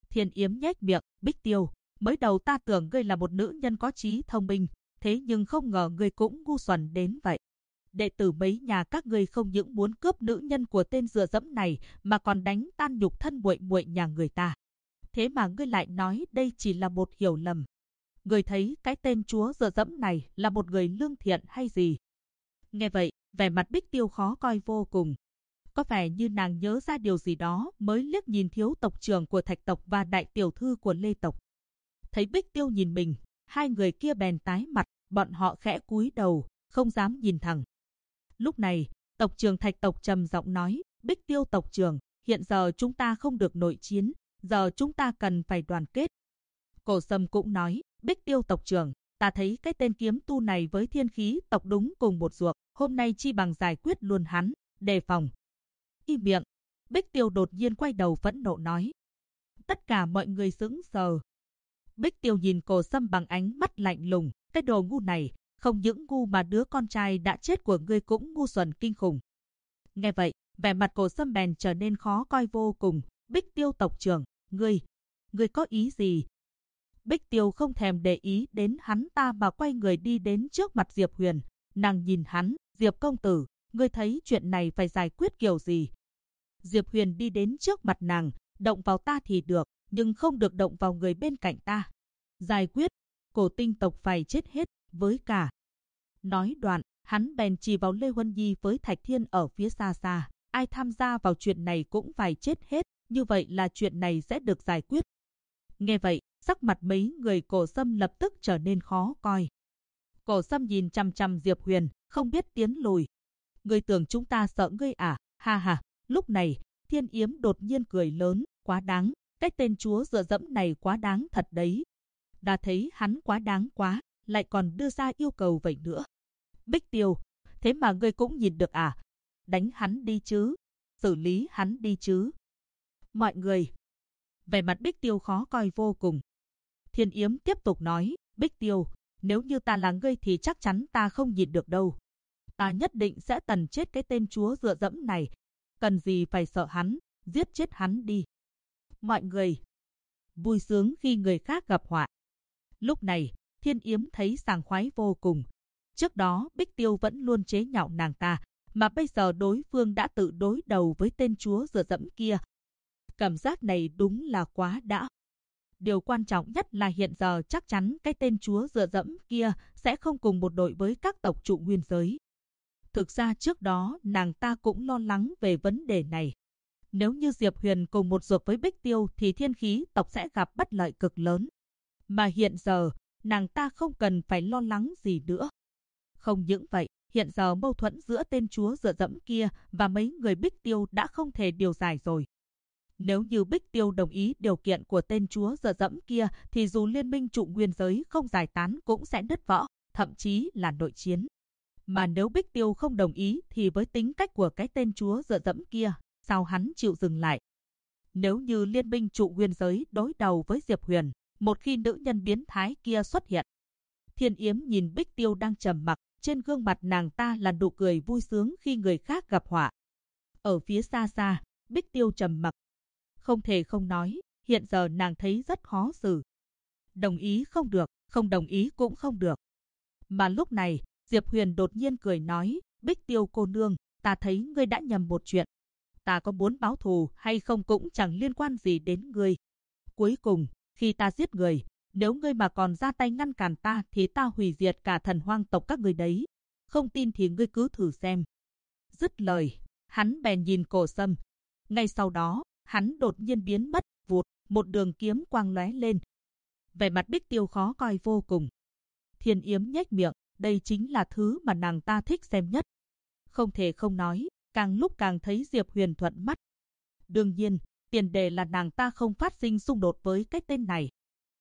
Thiên Yếm nhếch miệng, Bích Tiêu, mới đầu ta tưởng ngươi là một nữ nhân có trí thông minh, thế nhưng không ngờ ngươi cũng ngu xuẩn đến vậy. Đệ tử mấy nhà các ngươi không những muốn cướp nữ nhân của tên dựa dẫm này mà còn đánh tan nhục thân muội muội nhà người ta. Thế mà ngươi lại nói đây chỉ là một hiểu lầm. Ngươi thấy cái tên chúa dựa dẫm này là một người lương thiện hay gì? Nghe vậy, vẻ mặt Bích Tiêu khó coi vô cùng. Có vẻ như nàng nhớ ra điều gì đó mới liếc nhìn thiếu tộc trưởng của Thạch tộc và đại tiểu thư của Lê tộc. Thấy Bích Tiêu nhìn mình, hai người kia bèn tái mặt, bọn họ khẽ cúi đầu, không dám nhìn thẳng. Lúc này, tộc trưởng Thạch tộc trầm giọng nói, Bích Tiêu tộc trưởng, hiện giờ chúng ta không được nội chiến, giờ chúng ta cần phải đoàn kết. Cổ Sâm cũng nói, Bích Tiêu tộc trưởng, ta thấy cái tên kiếm tu này với Thiên Khí tộc đúng cùng một ruột, hôm nay chi bằng giải quyết luôn hắn, đề phòng. Im miệng, Bích Tiêu đột nhiên quay đầu phẫn nộ nói. Tất cả mọi người sững sờ. Bích Tiêu nhìn Cổ Sâm bằng ánh mắt lạnh lùng, cái đồ ngu này, không những ngu mà đứa con trai đã chết của ngươi cũng ngu xuẩn kinh khủng. Nghe vậy, vẻ mặt Cổ Sâm bèn trở nên khó coi vô cùng. Bích Tiêu tộc trưởng, ngươi có ý gì? Bích Tiêu không thèm để ý đến hắn ta mà quay người đi đến trước mặt Diệp Huyền. Nàng nhìn hắn, Diệp công tử, ngươi thấy chuyện này phải giải quyết kiểu gì? Diệp Huyền đi đến trước mặt nàng, động vào ta thì được, nhưng không được động vào người bên cạnh ta. Giải quyết, Cổ Tinh tộc phải chết hết, với cả. Nói đoạn, hắn bèn chỉ vào Lê Huân Nhi với Thạch Thiên ở phía xa xa. Ai tham gia vào chuyện này cũng phải chết hết, như vậy là chuyện này sẽ được giải quyết. Nghe vậy, sắc mặt mấy người Cổ Sâm lập tức trở nên khó coi. Cổ Sâm nhìn chằm chằm Diệp Huyền, không biết tiến lùi. Ngươi tưởng chúng ta sợ ngươi à? Ha ha. Lúc này, Thiên Yếm đột nhiên cười lớn, quá đáng, cái tên chúa dựa dẫm này quá đáng thật đấy. Đã thấy hắn quá đáng quá, lại còn đưa ra yêu cầu vậy nữa. Bích Tiêu, thế mà ngươi cũng nhìn được à? Đánh hắn đi chứ, xử lý hắn đi chứ. Mọi người, vẻ mặt Bích Tiêu khó coi vô cùng. Thiên Yếm tiếp tục nói, Bích Tiêu, nếu như ta là ngươi thì chắc chắn ta không nhìn được đâu. Ta nhất định sẽ tần chết cái tên chúa dựa dẫm này. Cần gì phải sợ hắn, giết chết hắn đi. Mọi người vui sướng khi người khác gặp họa. Lúc này, Thiên Yếm thấy sảng khoái vô cùng. Trước đó Bích Tiêu vẫn luôn chế nhạo nàng ta, mà bây giờ đối phương đã tự đối đầu với tên chúa dựa dẫm kia. Cảm giác này đúng là quá đã. Điều quan trọng nhất là hiện giờ chắc chắn cái tên chúa dựa dẫm kia sẽ không cùng một đội với các tộc trụ nguyên giới. Thực ra trước đó nàng ta cũng lo lắng về vấn đề này. Nếu như Diệp Huyền cùng một ruột với Bích Tiêu thì Thiên Khí tộc sẽ gặp bất lợi cực lớn. Mà hiện giờ, nàng ta không cần phải lo lắng gì nữa. Không những vậy, hiện giờ mâu thuẫn giữa tên chúa dựa dẫm kia và mấy người Bích Tiêu đã không thể điều giải rồi. Nếu như Bích Tiêu đồng ý điều kiện của tên chúa dựa dẫm kia thì dù liên minh trụ nguyên giới không giải tán cũng sẽ đứt võ, thậm chí là nội chiến. Mà nếu Bích Tiêu không đồng ý thì với tính cách của cái tên chúa dựa dẫm kia, sao hắn chịu dừng lại? Nếu như liên minh trụ nguyên giới đối đầu với Diệp Huyền, một khi nữ nhân biến thái kia xuất hiện. Thiên Yếm nhìn Bích Tiêu đang trầm mặc, trên gương mặt nàng ta là nụ cười vui sướng khi người khác gặp họa. Ở phía xa xa, Bích Tiêu trầm mặc. Không thể không nói, hiện giờ nàng thấy rất khó xử. Đồng ý không được, không đồng ý cũng không được. Mà lúc này, Diệp Huyền đột nhiên cười nói, Bích Tiêu cô nương, ta thấy ngươi đã nhầm một chuyện. Ta có muốn báo thù hay không cũng chẳng liên quan gì đến ngươi. Cuối cùng, khi ta giết người, nếu ngươi mà còn ra tay ngăn cản ta thì ta hủy diệt cả thần hoang tộc các ngươi đấy. Không tin thì ngươi cứ thử xem. Dứt lời, hắn bèn nhìn Cổ Sâm. Ngay sau đó, hắn đột nhiên biến mất, vụt, một đường kiếm quang lóe lên. Vẻ mặt Bích Tiêu khó coi vô cùng. Thiên Yếm nhếch miệng, đây chính là thứ mà nàng ta thích xem nhất. Không thể không nói, càng lúc càng thấy Diệp Huyền thuận mắt. Đương nhiên, tiền đề là nàng ta không phát sinh xung đột với cái tên này.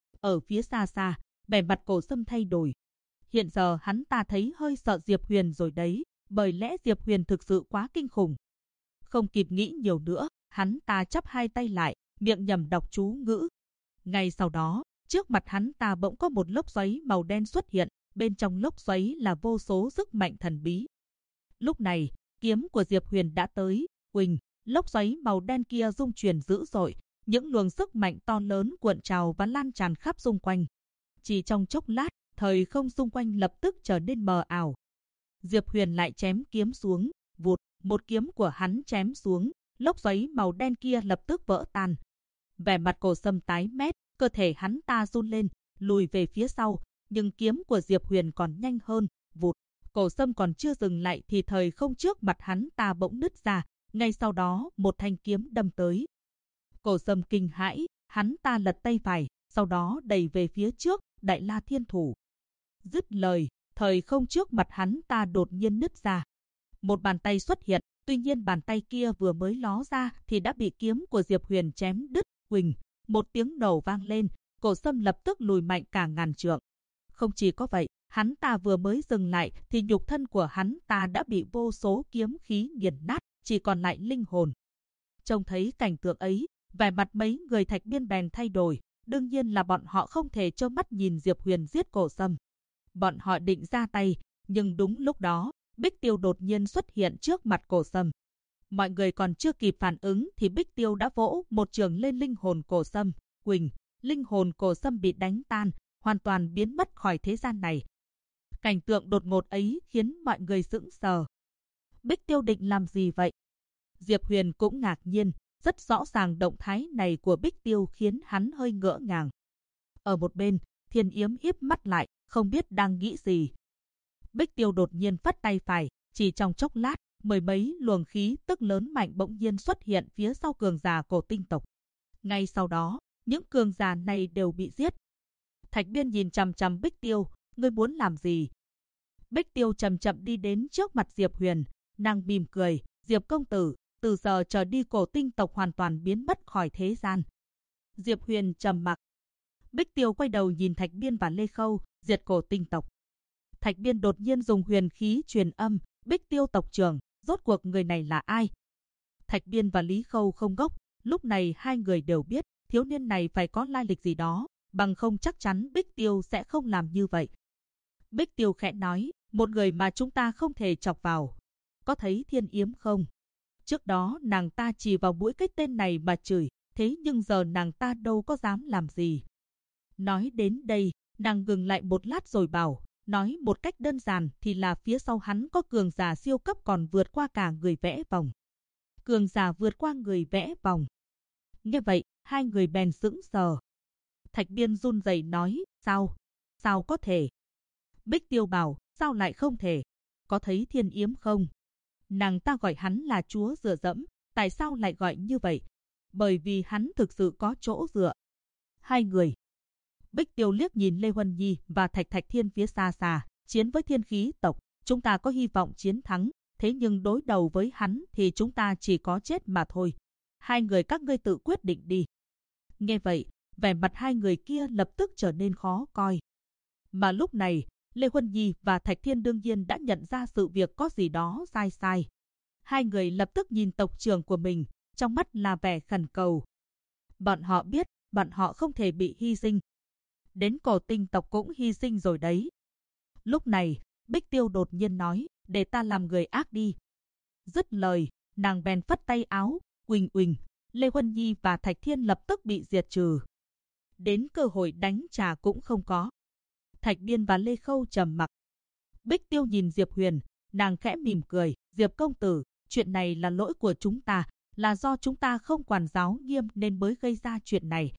Ở phía xa xa, vẻ mặt Cổ Sâm thay đổi. Hiện giờ hắn ta thấy hơi sợ Diệp Huyền rồi đấy, bởi lẽ Diệp Huyền thực sự quá kinh khủng. Không kịp nghĩ nhiều nữa, hắn ta chắp hai tay lại, miệng nhẩm đọc chú ngữ. Ngay sau đó, trước mặt hắn ta bỗng có một lốc xoáy màu đen xuất hiện, bên trong lốc xoáy là vô số sức mạnh thần bí. Lúc này, kiếm của Diệp Huyền đã tới, huỳnh, lốc xoáy màu đen kia rung chuyển dữ dội, những luồng sức mạnh to lớn cuộn trào và lan tràn khắp xung quanh. Chỉ trong chốc lát, thời không xung quanh lập tức trở nên mờ ảo. Diệp Huyền lại chém kiếm xuống, vụt, một kiếm của hắn chém xuống, lốc xoáy màu đen kia lập tức vỡ tan. Vẻ mặt Cổ Sâm tái mét, cơ thể hắn ta run lên, lùi về phía sau, nhưng kiếm của Diệp Huyền còn nhanh hơn, vụt. Cổ Sâm còn chưa dừng lại thì thời không trước mặt hắn ta bỗng nứt ra, ngay sau đó một thanh kiếm đâm tới. Cổ Sâm kinh hãi, hắn ta lật tay phải, sau đó đẩy về phía trước, Đại La Thiên Thủ. Dứt lời, thời không trước mặt hắn ta đột nhiên nứt ra. Một bàn tay xuất hiện, tuy nhiên bàn tay kia vừa mới ló ra thì đã bị kiếm của Diệp Huyền chém đứt, huỳnh, một tiếng nổ vang lên, Cổ Sâm lập tức lùi mạnh cả ngàn trượng. Không chỉ có vậy, hắn ta vừa mới dừng lại thì nhục thân của hắn ta đã bị vô số kiếm khí nghiền nát, chỉ còn lại linh hồn. Trông thấy cảnh tượng ấy, vẻ mặt mấy người Thạch Biên bèn thay đổi, đương nhiên là bọn họ không thể trơ mắt nhìn Diệp Huyền giết Cổ Sâm. Bọn họ định ra tay, nhưng đúng lúc đó, Bích Tiêu đột nhiên xuất hiện trước mặt Cổ Sâm. Mọi người còn chưa kịp phản ứng thì Bích Tiêu đã vỗ một chưởng lên linh hồn Cổ Sâm, huỳnh, linh hồn Cổ Sâm bị đánh tan, hoàn toàn biến mất khỏi thế gian này. Cảnh tượng đột ngột ấy khiến mọi người sững sờ. Bích Tiêu định làm gì vậy? Diệp Huyền cũng ngạc nhiên, rất rõ ràng động thái này của Bích Tiêu khiến hắn hơi ngỡ ngàng. Ở một bên, Thiên Yếm híp mắt lại, không biết đang nghĩ gì. Bích Tiêu đột nhiên phất tay phải, chỉ trong chốc lát, mười mấy luồng khí tức lớn mạnh bỗng nhiên xuất hiện phía sau cường giả Cổ Tinh tộc. Ngay sau đó, những cường giả này đều bị giết. Thạch Biên nhìn chằm chằm Bích Tiêu, ngươi muốn làm gì? Bích Tiêu chậm chậm đi đến trước mặt Diệp Huyền, nàng mỉm cười, Diệp công tử, từ giờ trở đi Cổ Tinh tộc hoàn toàn biến mất khỏi thế gian. Diệp Huyền trầm mặc. Bích Tiêu quay đầu nhìn Thạch Biên và Lê Khâu, diệt Cổ Tinh tộc. Thạch Biên đột nhiên dùng huyền khí truyền âm, Bích Tiêu tộc trưởng, rốt cuộc người này là ai? Thạch Biên và Lý Khâu không ngốc, lúc này hai người đều biết, thiếu niên này phải có lai lịch gì đó, bằng không chắc chắn Bích Tiêu sẽ không làm như vậy. Bích Tiêu khẽ nói, một người mà chúng ta không thể chọc vào. Có thấy Thiên Yếm không? Trước đó nàng ta chỉ vào mũi cái tên này mà chửi, thế nhưng giờ nàng ta đâu có dám làm gì. Nói đến đây, nàng ngừng lại một lát rồi bảo, nói một cách đơn giản thì là phía sau hắn có cường giả siêu cấp còn vượt qua cả người vẽ vòng. Cường giả vượt qua người vẽ vòng. Nghe vậy, hai người bèn sững sờ. Thạch Biên run rẩy nói, sao? Sao có thể? Bích Tiêu bảo, sao lại không thể? Có thấy Thiên Yếm không? Nàng ta gọi hắn là chúa dựa dẫm, tại sao lại gọi như vậy? Bởi vì hắn thực sự có chỗ dựa. Hai người. Bích Tiêu liếc nhìn Lê Huân Nhi và Thạch Thạch Thiên phía xa xa, chiến với thiên khí tộc, chúng ta có hy vọng chiến thắng, thế nhưng đối đầu với hắn thì chúng ta chỉ có chết mà thôi. Hai người các ngươi tự quyết định đi. Nghe vậy, vẻ mặt hai người kia lập tức trở nên khó coi. Mà lúc này, Lê Huân Nhi và Thạch Thiên đương nhiên đã nhận ra sự việc có gì đó sai sai. Hai người lập tức nhìn tộc trưởng của mình, trong mắt là vẻ khẩn cầu. Bọn họ biết, bọn họ không thể bị hy sinh. Đến Cổ Tinh tộc cũng hy sinh rồi đấy. Lúc này, Bích Tiêu đột nhiên nói, để ta làm người ác đi. Dứt lời, nàng bèn phất tay áo, uỳnh uỳnh, Lê Huân Nhi và Thạch Thiên lập tức bị diệt trừ. Đến cơ hội đánh trả cũng không có. Thạch Biên và Lê Khâu trầm mặc. Bích Tiêu nhìn Diệp Huyền, nàng khẽ mỉm cười, Diệp công tử, chuyện này là lỗi của chúng ta, là do chúng ta không quản giáo nghiêm nên mới gây ra chuyện này.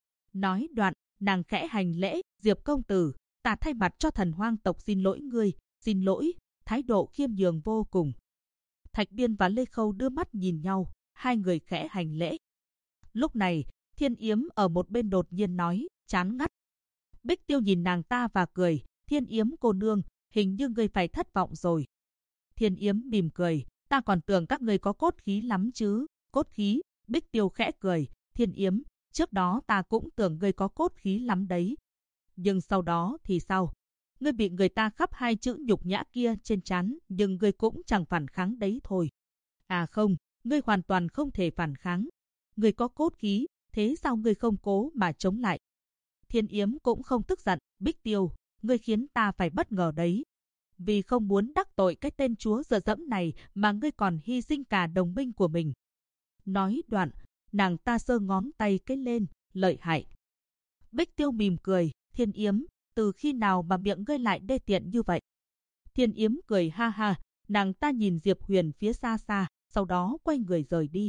Nói đoạn, nàng khẽ hành lễ, Diệp công tử, ta thay mặt cho Thần Hoang tộc xin lỗi ngươi, xin lỗi, thái độ khiêm nhường vô cùng. Thạch Biên và Lê Khâu đưa mắt nhìn nhau, hai người khẽ hành lễ. Lúc này, Thiên Yếm ở một bên đột nhiên nói, chán ngắt. Bích Tiêu nhìn nàng ta và cười, Thiên Yếm cô nương, hình như ngươi phải thất vọng rồi. Thiên Yếm mỉm cười, ta còn tưởng các ngươi có cốt khí lắm chứ. Cốt khí? Bích Tiêu khẽ cười, Thiên Yếm, trước đó ta cũng tưởng ngươi có cốt khí lắm đấy. Nhưng sau đó thì sao? Ngươi bị người ta khắp hai chữ nhục nhã kia trên trán, nhưng ngươi cũng chẳng phản kháng đấy thôi. À không, ngươi hoàn toàn không thể phản kháng. Ngươi có cốt khí, thế sao ngươi không cố mà chống lại? Thiên Yếm cũng không tức giận, Bích Tiêu, ngươi khiến ta phải bất ngờ đấy. Vì không muốn đắc tội cái tên chúa dựa dẫm này mà ngươi còn hy sinh cả đồng minh của mình. Nói đoạn, nàng ta giơ ngón tay cái lên, lợi hại. Bích Tiêu mỉm cười, Thiên Yếm, từ khi nào mà miệng ngươi lại đê tiện như vậy? Thiên Yếm cười ha ha, nàng ta nhìn Diệp Huyền phía xa xa, sau đó quay người rời đi.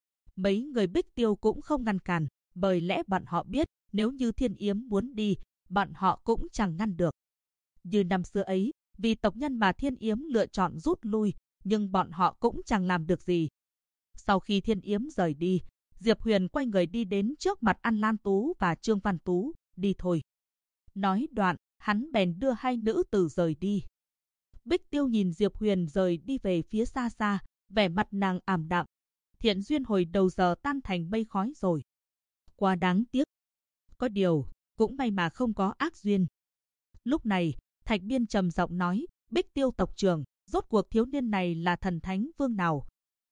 Mấy người Bích Tiêu cũng không ngăn cản, bởi lẽ bọn họ biết nếu như Thiên Yếm muốn đi, bọn họ cũng chẳng ngăn được. Như năm xưa ấy, vì tộc nhân mà Thiên Yếm lựa chọn rút lui, nhưng bọn họ cũng chẳng làm được gì. Sau khi Thiên Yếm rời đi, Diệp Huyền quay người đi đến trước mặt An Lan Tú và Trương Văn Tú, đi thôi. Nói đoạn, hắn bèn đưa hai nữ tử rời đi. Bích Tiêu nhìn Diệp Huyền rời đi về phía xa xa, vẻ mặt nàng ảm đạm. Thiện duyên hồi đầu giờ tan thành mây khói rồi. Quá đáng tiếc. Có điều, cũng may mà không có ác duyên. Lúc này, Thạch Biên trầm giọng nói, Bích Tiêu tộc trưởng, rốt cuộc thiếu niên này là thần thánh vương nào?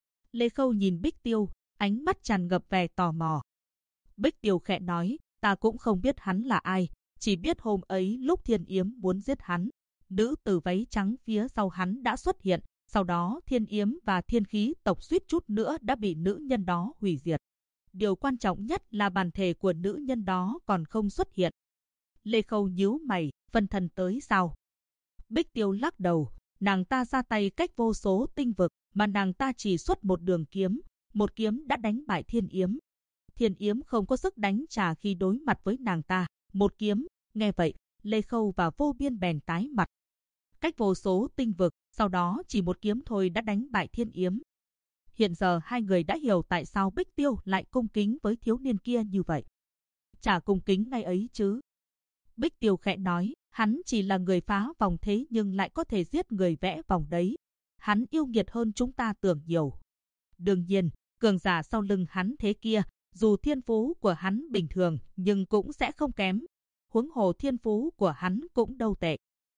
Lê Khâu nhìn Bích Tiêu, ánh mắt tràn ngập vẻ tò mò. Bích Tiêu khẽ nói, ta cũng không biết hắn là ai, chỉ biết hôm ấy lúc Thiên Yếm muốn giết hắn, nữ tử váy trắng phía sau hắn đã xuất hiện, sau đó Thiên Yếm và Thiên Khí tộc suýt chút nữa đã bị nữ nhân đó hủy diệt. Điều quan trọng nhất là bản thể của nữ nhân đó còn không xuất hiện. Lê Khâu nhíu mày, phân thần tới sao? Bích Tiêu lắc đầu, nàng ta ra tay cách vô số tinh vực, mà nàng ta chỉ xuất một đường kiếm, một kiếm đã đánh bại Thiên Yếm. Thiên Yếm không có sức đánh trả khi đối mặt với nàng ta, một kiếm. Nghe vậy, Lê Khâu và Vô Biên bèn tái mặt. Cách vô số tinh vực, sau đó chỉ một kiếm thôi đã đánh bại Thiên Yếm. Hiện giờ hai người đã hiểu tại sao Bích Tiêu lại cung kính với thiếu niên kia như vậy. Chả cung kính ngay ấy chứ. Bích Tiêu khẽ nói, hắn chỉ là người phá vòng thế nhưng lại có thể giết người vẽ vòng đấy. Hắn yêu nghiệt hơn chúng ta tưởng nhiều. Đương nhiên, cường giả sau lưng hắn thế kia, dù thiên phú của hắn bình thường nhưng cũng sẽ không kém. Huống hồ thiên phú của hắn cũng đâu tệ.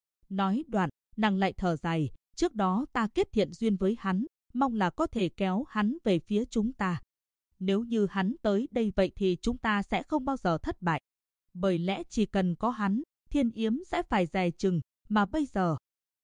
Nói đoạn, nàng lại thở dài, trước đó ta kết thiện duyên với hắn, mong là có thể kéo hắn về phía chúng ta. Nếu như hắn tới đây vậy thì chúng ta sẽ không bao giờ thất bại. Bởi lẽ chỉ cần có hắn, Thiên Yếm sẽ phải dè chừng, mà bây giờ.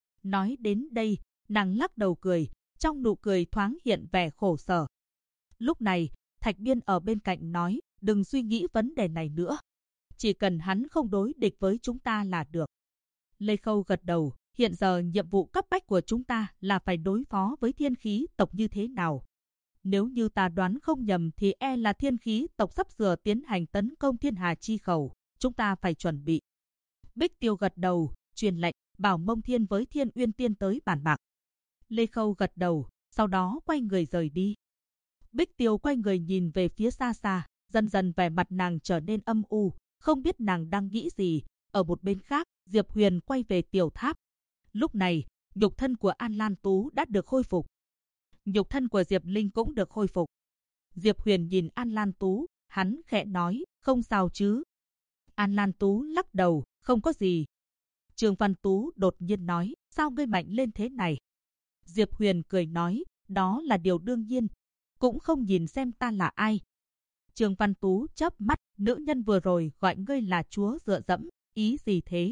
Nói đến đây, nàng lắc đầu cười, trong nụ cười thoáng hiện vẻ khổ sở. Lúc này, Thạch Biên ở bên cạnh nói, đừng suy nghĩ vấn đề này nữa. Chỉ cần hắn không đối địch với chúng ta là được. Lê Khâu gật đầu, hiện giờ nhiệm vụ cấp bách của chúng ta là phải đối phó với Thiên Khí tộc như thế nào. Nếu như ta đoán không nhầm thì là Thiên Khí tộc sắp sửa tiến hành tấn công Thiên Hà Chi Khẩu, chúng ta phải chuẩn bị. Bích Tiêu gật đầu, truyền lệnh, bảo Mông Thiên với Thiên Uyên Tiên tới bàn bạc. Lê Khâu gật đầu, sau đó quay người rời đi. Bích Tiêu quay người nhìn về phía xa xa, dần dần vẻ mặt nàng trở nên âm u, không biết nàng đang nghĩ gì. Ở một bên khác, Diệp Huyền quay về tiểu tháp. Lúc này, nhục thân của An Lan Tú đã được khôi phục. Nhục thân của Diệp Linh cũng được khôi phục. Diệp Huyền nhìn An Lan Tú, hắn khẽ nói, không sao chứ. An Lan Tú lắc đầu, không có gì. Trương Văn Tú đột nhiên nói, sao ngươi mạnh lên thế này? Diệp Huyền cười nói, đó là điều đương nhiên, cũng không nhìn xem ta là ai. Trương Văn Tú chớp mắt, nữ nhân vừa rồi gọi ngươi là chúa dựa dẫm, ý gì thế?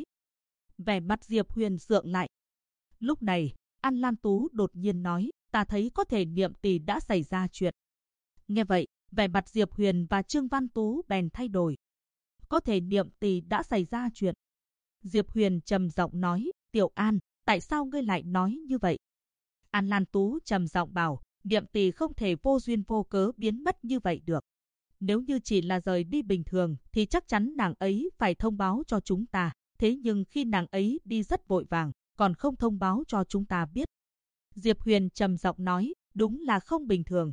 Vẻ mặt Diệp Huyền sượng lại. Lúc này, An Lan Tú đột nhiên nói, ta thấy có thể Niệm Tỷ đã xảy ra chuyện. Nghe vậy, vẻ mặt Diệp Huyền và Trương Văn Tú bèn thay đổi. Có thể Niệm Tỷ đã xảy ra chuyện. Diệp Huyền trầm giọng nói, Tiểu An, tại sao ngươi lại nói như vậy? An Lan Tú trầm giọng bảo, Niệm Tỷ không thể vô duyên vô cớ biến mất như vậy được. Nếu như chỉ là rời đi bình thường thì chắc chắn nàng ấy phải thông báo cho chúng ta. Thế nhưng khi nàng ấy đi rất vội vàng, còn không thông báo cho chúng ta biết. Diệp Huyền trầm giọng nói, đúng là không bình thường.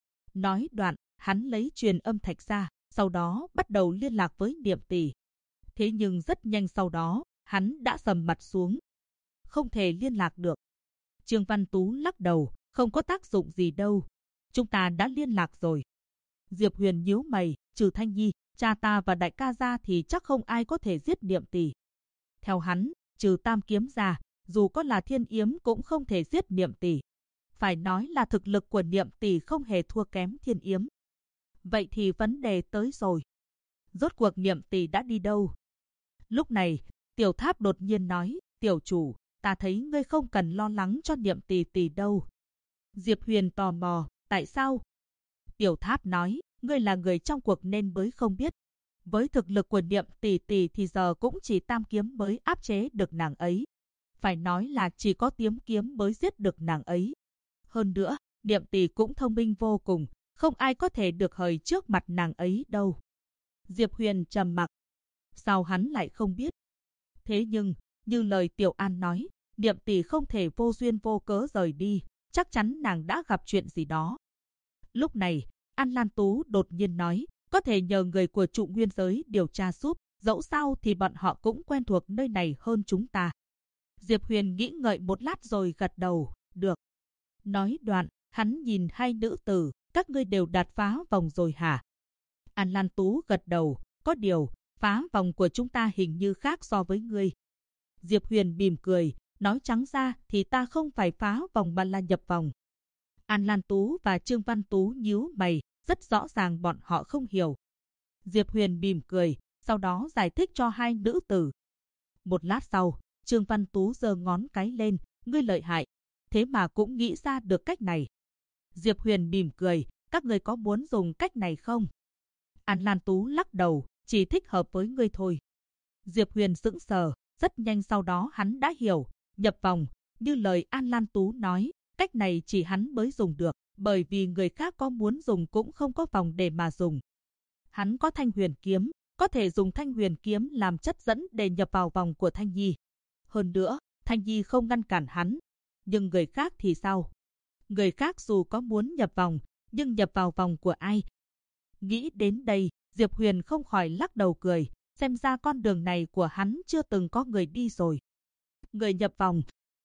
Nói đoạn, hắn lấy truyền âm thạch ra, sau đó bắt đầu liên lạc với Niệm Tỷ. Thế nhưng rất nhanh sau đó, hắn đã sầm mặt xuống. Không thể liên lạc được. Trương Văn Tú lắc đầu, không có tác dụng gì đâu. Chúng ta đã liên lạc rồi. Diệp Huyền nhíu mày, trừ Thanh Nhi, cha ta và đại ca ra thì chắc không ai có thể giết Niệm Tỷ. Theo hắn, trừ Tam Kiếm ra, dù có là Thiên Yếm cũng không thể giết Niệm Tỷ. Phải nói là thực lực của Niệm Tỷ không hề thua kém Thiên Yếm. Vậy thì vấn đề tới rồi. Rốt cuộc Niệm Tỷ đã đi đâu? Lúc này, Tiểu Tháp đột nhiên nói, tiểu chủ, ta thấy ngươi không cần lo lắng cho Niệm Tỷ đâu. Diệp Huyền tò mò, tại sao? Tiểu Tháp nói, ngươi là người trong cuộc nên mới không biết. Với thực lực của Niệm tỷ tỷ thì giờ cũng chỉ tam kiếm mới áp chế được nàng ấy. Phải nói là chỉ có tím kiếm mới giết được nàng ấy. Hơn nữa, Niệm tỷ cũng thông minh vô cùng, không ai có thể được hời trước mặt nàng ấy đâu. Diệp Huyền trầm mặc. Sao hắn lại không biết? Thế nhưng, như lời Tiểu An nói, Niệm tỷ không thể vô duyên vô cớ rời đi, chắc chắn nàng đã gặp chuyện gì đó. Lúc này, An Lan Tú đột nhiên nói, có thể nhờ người của trụ nguyên giới điều tra giúp, dẫu sao thì bọn họ cũng quen thuộc nơi này hơn chúng ta. Diệp Huyền nghĩ ngợi một lát rồi gật đầu, được. Nói đoạn, hắn nhìn hai nữ tử, các ngươi đều đạt phá vòng rồi hả? An Lan Tú gật đầu, có điều, phá vòng của chúng ta hình như khác so với ngươi. Diệp Huyền mỉm cười, nói trắng ra thì ta không phải phá vòng mà là nhập vòng. An Lan Tú và Trương Văn Tú nhíu mày, rất rõ ràng bọn họ không hiểu. Diệp Huyền mỉm cười, sau đó giải thích cho hai nữ tử. Một lát sau, Trương Văn Tú giơ ngón cái lên, ngươi lợi hại, thế mà cũng nghĩ ra được cách này. Diệp Huyền mỉm cười, các ngươi có muốn dùng cách này không? An Lan Tú lắc đầu, chỉ thích hợp với ngươi thôi. Diệp Huyền sững sờ, rất nhanh sau đó hắn đã hiểu, nhập vòng, như lời An Lan Tú nói, cách này chỉ hắn mới dùng được, bởi vì người khác có muốn dùng cũng không có vòng để mà dùng. Hắn có Thanh Huyền kiếm, có thể dùng Thanh Huyền kiếm làm chất dẫn để nhập vào vòng của Thanh Nhi. Hơn nữa, Thanh Nhi không ngăn cản hắn. Nhưng người khác thì sao? Người khác dù có muốn nhập vòng, nhưng nhập vào vòng của ai? Nghĩ đến đây, Diệp Huyền không khỏi lắc đầu cười, xem ra con đường này của hắn chưa từng có người đi rồi. Người nhập vòng.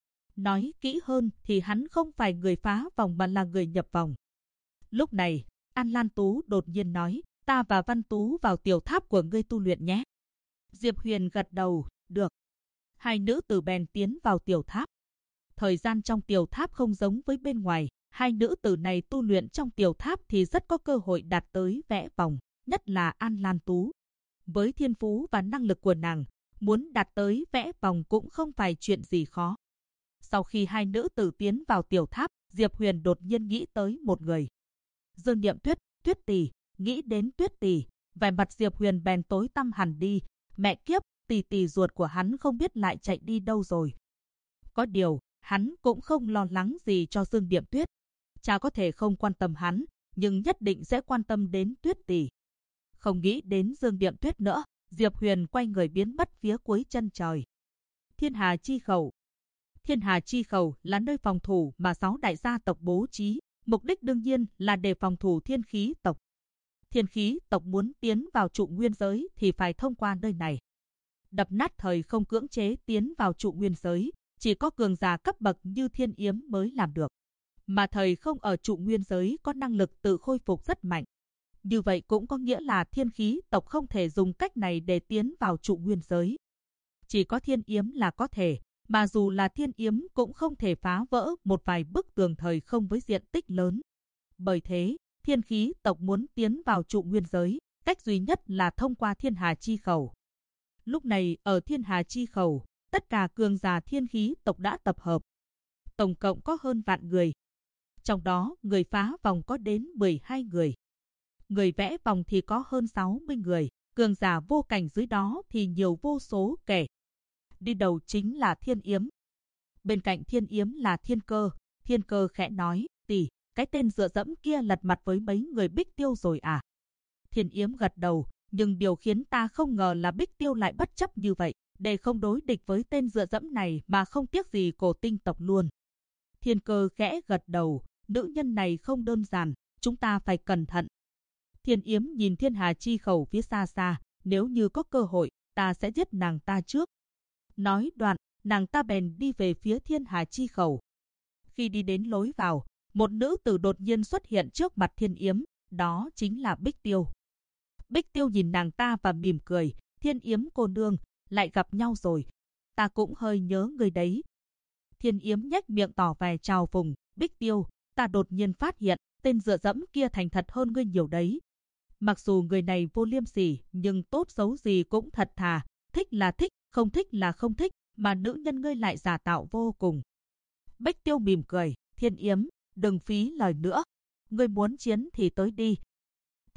Nói kỹ hơn thì hắn không phải người phá vòng mà là người nhập vòng. Lúc này, An Lan Tú đột nhiên nói, ta và Văn Tú vào tiểu tháp của ngươi tu luyện nhé. Diệp Huyền gật đầu, được. Hai nữ tử bèn tiến vào tiểu tháp. Thời gian trong tiểu tháp không giống với bên ngoài, hai nữ tử này tu luyện trong tiểu tháp thì rất có cơ hội đạt tới vẽ vòng, nhất là An Lan Tú. Với thiên phú và năng lực của nàng, muốn đạt tới vẽ vòng cũng không phải chuyện gì khó. Sau khi hai nữ tử tiến vào tiểu tháp, Diệp Huyền đột nhiên nghĩ tới một người. Dương Niệm Tuyết, Tuyết tỷ, nghĩ đến Tuyết tỷ, vẻ mặt Diệp Huyền bèn tối tăm hẳn đi, mẹ kiếp, tỷ tỷ ruột của hắn không biết lại chạy đi đâu rồi. Có điều, hắn cũng không lo lắng gì cho Dương Niệm Tuyết. Cha có thể không quan tâm hắn, nhưng nhất định sẽ quan tâm đến Tuyết tỷ. Không nghĩ đến Dương Niệm Tuyết nữa, Diệp Huyền quay người biến mất phía cuối chân trời. Thiên Hà Chi Khẩu. Thiên Hà Chi Khẩu là nơi phòng thủ mà 6 đại gia tộc bố trí, mục đích đương nhiên là để phòng thủ thiên khí tộc. Thiên khí tộc muốn tiến vào trụ nguyên giới thì phải thông qua nơi này. Đập nát thời không cưỡng chế tiến vào trụ nguyên giới, chỉ có cường giả cấp bậc như Thiên Yếm mới làm được. Mà thời không ở trụ nguyên giới có năng lực tự khôi phục rất mạnh. Như vậy cũng có nghĩa là thiên khí tộc không thể dùng cách này để tiến vào trụ nguyên giới. Chỉ có Thiên Yếm là có thể, mà dù là Thiên Yếm cũng không thể phá vỡ một vài bức tường thời không với diện tích lớn. Bởi thế, thiên khí tộc muốn tiến vào trụ nguyên giới, cách duy nhất là thông qua Thiên Hà Chi Khẩu. Lúc này ở Thiên Hà Chi Khẩu, tất cả cường giả thiên khí tộc đã tập hợp. Tổng cộng có hơn vạn người. Trong đó, người phá vòng có đến 12 người. Người vẽ vòng thì có hơn 60 người, cường giả vô cảnh dưới đó thì nhiều vô số kể. Đi đầu chính là Thiên Yếm. Bên cạnh Thiên Yếm là Thiên Cơ khẽ nói, tỷ, cái tên dựa dẫm kia lật mặt với mấy người Bích Tiêu rồi à? Thiên Yếm gật đầu, nhưng điều khiến ta không ngờ là Bích Tiêu lại bất chấp như vậy, để không đối địch với tên dựa dẫm này mà không tiếc gì cổ tinh tộc luôn. Thiên Cơ khẽ gật đầu, nữ nhân này không đơn giản, chúng ta phải cẩn thận. Thiên Yếm nhìn Thiên Hà Chi Khẩu phía xa xa, nếu như có cơ hội, ta sẽ giết nàng ta trước. Nói đoạn, nàng ta bèn đi về phía Thiên Hà Chi Khẩu. Khi đi đến lối vào, một nữ tử đột nhiên xuất hiện trước mặt Thiên Yếm, đó chính là Bích Tiêu. Bích Tiêu nhìn nàng ta và mỉm cười, Thiên Yếm cô nương, lại gặp nhau rồi. Ta cũng hơi nhớ người đấy. Thiên Yếm nhếch miệng tỏ vẻ chào phùng, Bích Tiêu, ta đột nhiên phát hiện, tên dựa dẫm kia thành thật hơn ngươi nhiều đấy. Mặc dù người này vô liêm sỉ, nhưng tốt xấu gì cũng thật thà, thích là thích, không thích là không thích, mà nữ nhân ngươi lại giả tạo vô cùng. Bích Tiêu mỉm cười, Thiên Yếm, đừng phí lời nữa. Ngươi muốn chiến thì tới đi.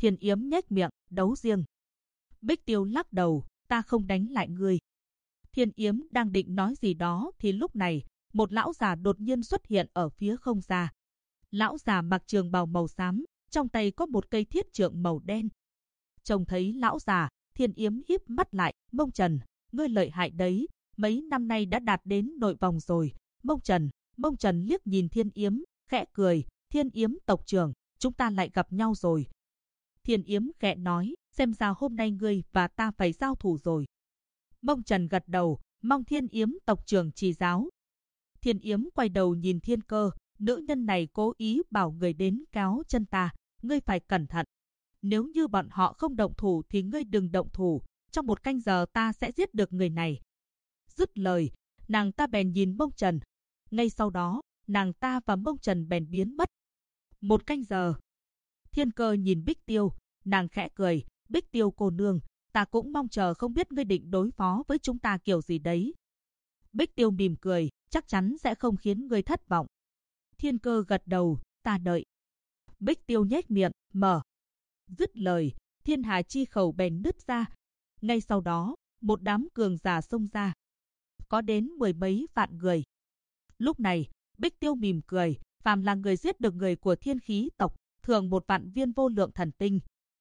Thiên Yếm nhếch miệng, đấu riêng. Bích Tiêu lắc đầu, ta không đánh lại ngươi. Thiên Yếm đang định nói gì đó thì lúc này, một lão già đột nhiên xuất hiện ở phía không xa. Lão già mặc trường bào màu xám, trong tay có một cây thiết trượng màu đen. Trông thấy lão già, Thiên Yếm híp mắt lại, Mông Trần, ngươi lợi hại đấy, mấy năm nay đã đạt đến nội vòng rồi. Mông Trần liếc nhìn Thiên Yếm, khẽ cười, Thiên Yếm tộc trưởng, chúng ta lại gặp nhau rồi. Thiên Yếm khẽ nói, xem ra hôm nay ngươi và ta phải giao thủ rồi. Mông Trần gật đầu, mong Thiên Yếm tộc trưởng chỉ giáo. Thiên Yếm quay đầu nhìn Thiên Cơ, nữ nhân này cố ý bảo người đến kéo chân ta, ngươi phải cẩn thận. Nếu như bọn họ không động thủ thì ngươi đừng động thủ, trong 1 canh giờ ta sẽ giết được người này. Dứt lời, nàng ta bèn nhìn Mông Trần. Ngay sau đó, nàng ta và Mông Trần bèn biến mất. 1 canh giờ. Thiên Cơ nhìn Bích Tiêu, nàng khẽ cười, Bích Tiêu cô nương, ta cũng mong chờ không biết ngươi định đối phó với chúng ta kiểu gì đấy. Bích Tiêu mỉm cười, chắc chắn sẽ không khiến ngươi thất vọng. Thiên Cơ gật đầu, ta đợi. Bích Tiêu nhếch miệng, mở. Dứt lời, thiên hà chi khẩu bèn nứt ra. Ngay sau đó, một đám cường giả xông ra. Có đến 10 mấy vạn người. Lúc này, Bích Tiêu mỉm cười, phàm là người giết được người của thiên khí tộc, thường 1 vạn viên vô lượng thần tinh.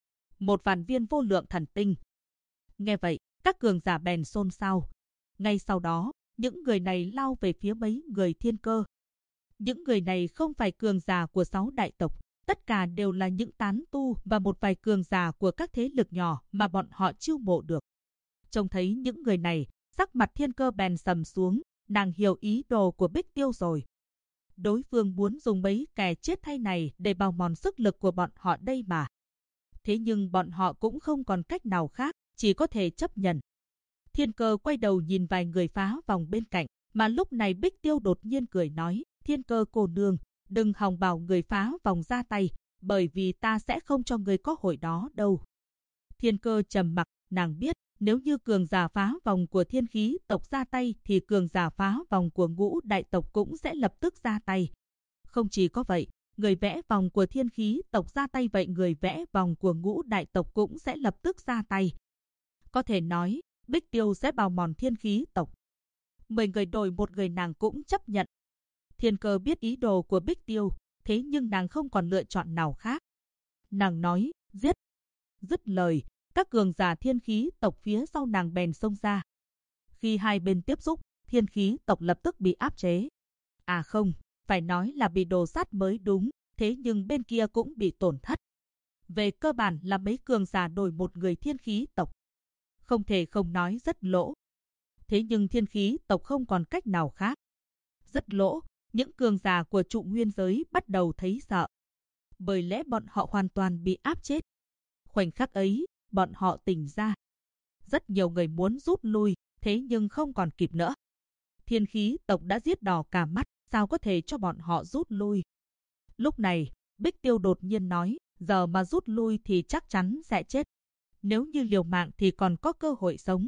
1 vạn viên vô lượng thần tinh. Nghe vậy, các cường giả bèn xôn xao. Ngay sau đó, những người này lao về phía mấy người Thiên Cơ. Những người này không phải cường giả của 6 đại tộc, tất cả đều là những tán tu và một vài cường giả của các thế lực nhỏ mà bọn họ chiêu mộ được. Trông thấy những người này, sắc mặt Thiên Cơ bèn sầm xuống, nàng hiểu ý đồ của Bích Tiêu rồi. Đối phương muốn dùng mấy kẻ chết thay này để bào mòn sức lực của bọn họ đây mà. Thế nhưng bọn họ cũng không còn cách nào khác, chỉ có thể chấp nhận. Thiên Cơ quay đầu nhìn vài người phá vòng bên cạnh, mà lúc này Bích Tiêu đột nhiên cười nói, Thiên Cơ cô nương, đừng hòng bảo người phá vòng ra tay, bởi vì ta sẽ không cho người có hội đó đâu. Thiên Cơ trầm mặc, nàng biết, nếu như cường giả phá vòng của thiên khí tộc ra tay thì cường giả phá vòng của ngũ đại tộc cũng sẽ lập tức ra tay. Không chỉ có vậy, người vẽ vòng của thiên khí tộc ra tay vậy người vẽ vòng của ngũ đại tộc cũng sẽ lập tức ra tay. Có thể nói, Bích Tiêu sẽ bào mòn thiên khí tộc. 10 người đổi 1 người nàng cũng chấp nhận. Thiên Cơ biết ý đồ của Bích Tiêu, thế nhưng nàng không còn lựa chọn nào khác. Nàng nói, giết. Dứt lời, các cường giả thiên khí tộc phía sau nàng bèn xông ra. Khi hai bên tiếp xúc, thiên khí tộc lập tức bị áp chế. À không, phải nói là bị đồ sát mới đúng, thế nhưng bên kia cũng bị tổn thất. Về cơ bản là mấy cường giả đổi 1 người thiên khí tộc. Không thể không nói rất lỗ. Thế nhưng thiên khí tộc không còn cách nào khác. Rất lỗ, những cường giả của trụ nguyên giới bắt đầu thấy sợ. Bởi lẽ bọn họ hoàn toàn bị áp chết. Khoảnh khắc ấy, bọn họ tỉnh ra. Rất nhiều người muốn rút lui, thế nhưng không còn kịp nữa. Thiên khí tộc đã giết đỏ cả mắt, sao có thể cho bọn họ rút lui. Lúc này, Bích Tiêu đột nhiên nói, giờ mà rút lui thì chắc chắn sẽ chết. Nếu như liều mạng thì còn có cơ hội sống.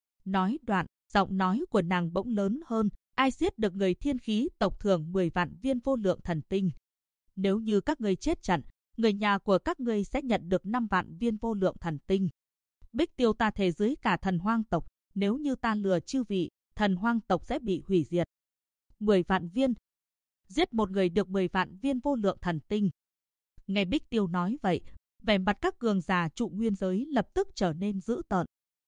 Nói đoạn, giọng nói của nàng bỗng lớn hơn, ai giết được người thiên khí tộc thưởng 10 vạn viên vô lượng thần tinh. Nếu như các ngươi chết trận, người nhà của các ngươi sẽ nhận được 5 vạn viên vô lượng thần tinh. Bích Tiêu ta thề dưới cả thần hoang tộc, nếu như ta lừa chư vị, thần hoang tộc sẽ bị hủy diệt. 10 vạn viên. Giết 1 người được 10 vạn viên vô lượng thần tinh. Nghe Bích Tiêu nói vậy, vẻ mặt các cường giả trụ nguyên giới lập tức trở nên dữ tợn.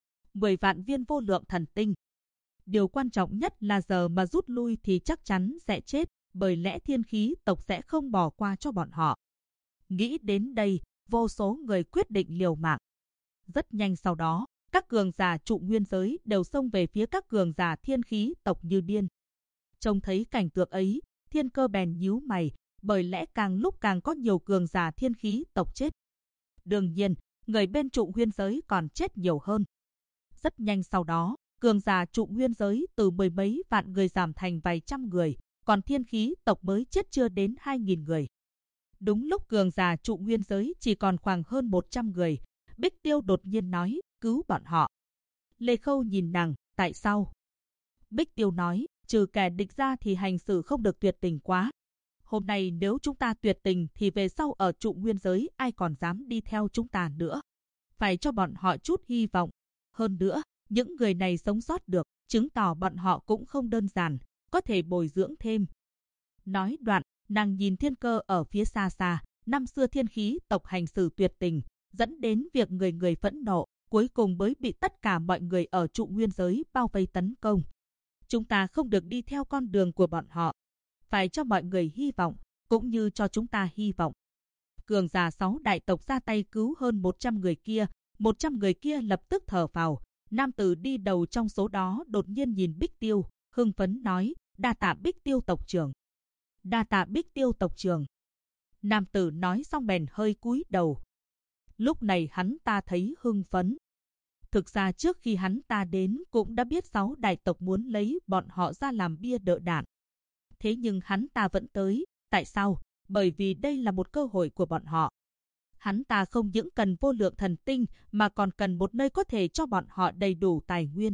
10 vạn viên vô lượng thần tinh. Điều quan trọng nhất là giờ mà rút lui thì chắc chắn sẽ chết, bởi lẽ thiên khí tộc sẽ không bỏ qua cho bọn họ. Nghĩ đến đây, vô số người quyết định liều mạng. Rất nhanh sau đó, các cường giả trụ nguyên giới đều xông về phía các cường giả thiên khí tộc như điên. Trông thấy cảnh tượng ấy, Thiên Cơ bèn nhíu mày, bởi lẽ càng lúc càng có nhiều cường giả thiên khí tộc chết. Đương nhiên, người bên trụ nguyên giới còn chết nhiều hơn. Rất nhanh sau đó, cường giả trụ nguyên giới từ 10 mấy vạn người giảm thành vài trăm người, còn thiên khí tộc mới chết chưa đến 2.000 người. Đúng lúc cường giả trụ nguyên giới chỉ còn khoảng hơn 100 người, Bích Tiêu đột nhiên nói, cứu bọn họ. Lê Khâu nhìn nàng, tại sao? Bích Tiêu nói, trừ kẻ địch ra thì hành xử không được tuyệt tình quá. Hôm nay nếu chúng ta tuyệt tình thì về sau ở trụ nguyên giới ai còn dám đi theo chúng ta nữa. Phải cho bọn họ chút hy vọng. Hơn nữa, những người này sống sót được, chứng tỏ bọn họ cũng không đơn giản, có thể bồi dưỡng thêm. Nói đoạn, nàng nhìn Thiên Cơ ở phía xa xa, năm xưa thiên khí tộc hành xử tuyệt tình, dẫn đến việc người người phẫn nộ, cuối cùng mới bị tất cả mọi người ở trụ nguyên giới bao vây tấn công. Chúng ta không được đi theo con đường của bọn họ. Phải cho mọi người hy vọng, cũng như cho chúng ta hy vọng. Cường giả 6 đại tộc ra tay cứu hơn 100 người kia, 100 người kia lập tức thở phào. Nam tử đi đầu trong số đó đột nhiên nhìn Bích Tiêu, hưng phấn nói, đa tạ Bích Tiêu tộc trưởng. Đa tạ Bích Tiêu tộc trưởng. Nam tử nói xong bèn hơi cúi đầu. Lúc này hắn ta thấy hưng phấn. Thực ra trước khi hắn ta đến cũng đã biết 6 đại tộc muốn lấy bọn họ ra làm bia đỡ đạn. Thế nhưng hắn ta vẫn tới. Tại sao? Bởi vì đây là một cơ hội của bọn họ. Hắn ta không những cần vô lượng thần tinh mà còn cần một nơi có thể cho bọn họ đầy đủ tài nguyên.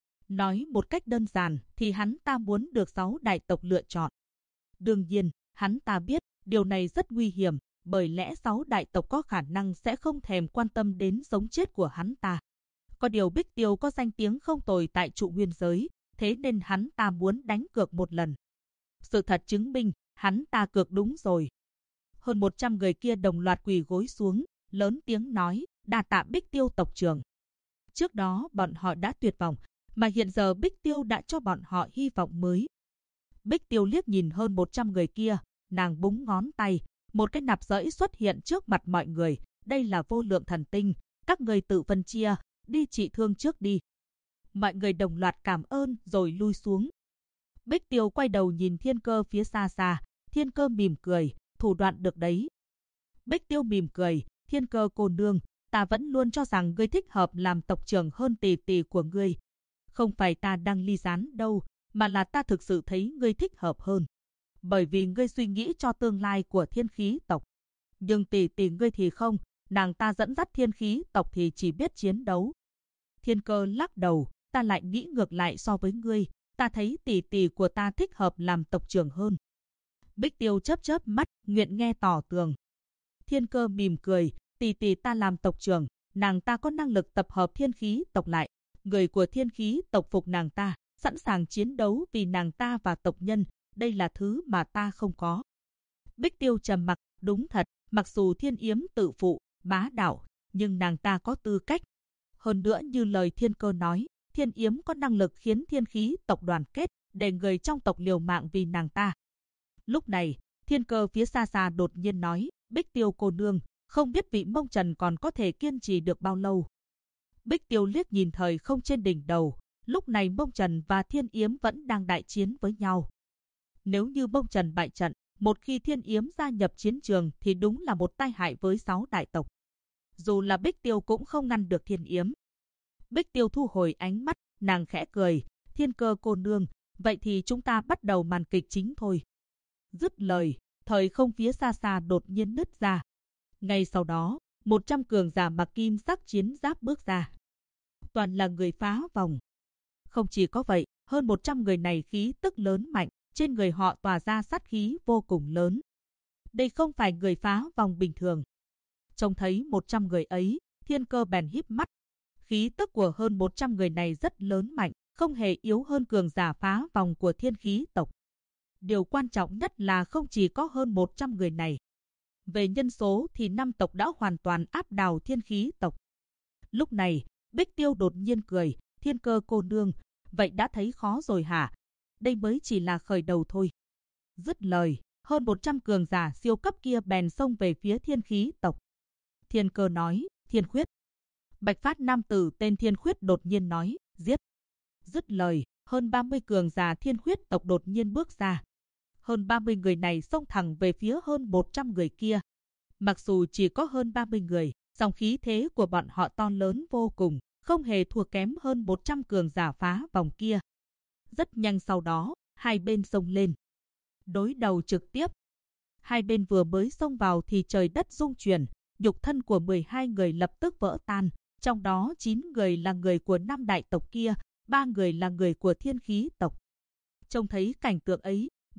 Nói một cách đơn giản thì hắn ta muốn được 6 đại tộc lựa chọn. Đương nhiên, hắn ta biết điều này rất nguy hiểm, bởi lẽ 6 đại tộc có khả năng sẽ không thèm quan tâm đến sống chết của hắn ta. Có điều Bích Tiêu có danh tiếng không tồi tại trụ nguyên giới, thế nên hắn ta muốn đánh cược một lần. Sự thật chứng minh, hắn ta cược đúng rồi. Hơn 100 người kia đồng loạt quỳ gối xuống, lớn tiếng nói, đa tạ Bích Tiêu tộc trưởng. Trước đó bọn họ đã tuyệt vọng, mà hiện giờ Bích Tiêu đã cho bọn họ hy vọng mới. Bích Tiêu liếc nhìn hơn 100 người kia, nàng búng ngón tay, một cái nạp giấy xuất hiện trước mặt mọi người. Đây là vô lượng thần tinh, các người tự phân chia, đi trị thương trước đi. Mọi người đồng loạt cảm ơn rồi lui xuống. Bích Tiêu quay đầu nhìn Thiên Cơ phía xa xa, Thiên Cơ mỉm cười, thủ đoạn được đấy. Bích Tiêu mỉm cười, Thiên Cơ cô nương, ta vẫn luôn cho rằng ngươi thích hợp làm tộc trưởng hơn tỷ tỷ của ngươi. Không phải ta đang ly gián đâu, mà là ta thực sự thấy ngươi thích hợp hơn. Bởi vì ngươi suy nghĩ cho tương lai của thiên khí tộc. Nhưng tỷ tỷ ngươi thì không, nàng ta dẫn dắt thiên khí tộc thì chỉ biết chiến đấu. Thiên Cơ lắc đầu, ta lại nghĩ ngược lại so với ngươi, ta thấy tỷ tỷ của ta thích hợp làm tộc trưởng hơn. Bích Tiêu chớp chớp mắt, nguyện nghe tỏ tường. Thiên Cơ mỉm cười, tỷ tỷ ta làm tộc trưởng, nàng ta có năng lực tập hợp thiên khí tộc lại. Người của thiên khí tộc phục nàng ta, sẵn sàng chiến đấu vì nàng ta và tộc nhân, đây là thứ mà ta không có. Bích Tiêu trầm mặc, đúng thật, mặc dù Thiên Yếm tự phụ, bá đạo, nhưng nàng ta có tư cách. Hơn nữa như lời Thiên Cơ nói, Thiên Yếm có năng lực khiến thiên khí tộc đoàn kết, để người trong tộc liều mạng vì nàng ta. Lúc này, Thiên Cơ phía xa xa đột nhiên nói, Bích Tiêu cô nương, không biết vị Mông Trần còn có thể kiên trì được bao lâu. Bích Tiêu liếc nhìn thời không trên đỉnh đầu, lúc này Mông Trần và Thiên Yếm vẫn đang đại chiến với nhau. Nếu như Mông Trần bại trận, một khi Thiên Yếm gia nhập chiến trường thì đúng là một tai hại với 6 đại tộc. Dù là Bích Tiêu cũng không ngăn được Thiên Yếm. Bích Tiêu thu hồi ánh mắt, nàng khẽ cười, Thiên Cơ cô nương, vậy thì chúng ta bắt đầu màn kịch chính thôi. Dứt lời, thời không phía xa xa đột nhiên nứt ra. Ngay sau đó, 100 cường giả mặc kim sắc chiến giáp bước ra. Toàn là người phá vòng. Không chỉ có vậy, hơn 100 người này khí tức lớn mạnh, trên người họ tỏa ra sát khí vô cùng lớn. Đây không phải người phá vòng bình thường. Trông thấy 100 người ấy, Thiên Cơ bèn híp mắt. Khí tức của hơn 100 người này rất lớn mạnh, không hề yếu hơn cường giả phá vòng của thiên khí tộc. Điều quan trọng nhất là không chỉ có hơn 100 người này. Về nhân số thì 5 tộc đã hoàn toàn áp đảo thiên khí tộc. Lúc này, Bích Tiêu đột nhiên cười, Thiên Cơ cô nương, vậy đã thấy khó rồi hả? Đây mới chỉ là khởi đầu thôi. Dứt lời, hơn 100 cường giả siêu cấp kia bèn xông về phía thiên khí tộc. Thiên Cơ nói, Thiên Khuyết. Bạch phát nam tử tên Thiên Khuyết đột nhiên nói, giết. Dứt lời, hơn 30 cường giả thiên khuyết tộc đột nhiên bước ra. Hơn 30 người này xông thẳng về phía hơn 100 người kia. Mặc dù chỉ có hơn 30 người, song khí thế của bọn họ to lớn vô cùng, không hề thua kém hơn 100 cường giả phá vòng kia. Rất nhanh sau đó, hai bên xông lên. Đối đầu trực tiếp. Hai bên vừa mới xông vào thì trời đất rung chuyển, nhục thân của 12 người lập tức vỡ tan. Trong đó 9 người là người của 5 đại tộc kia, 3 người là người của thiên khí tộc. Trông thấy cảnh tượng ấy,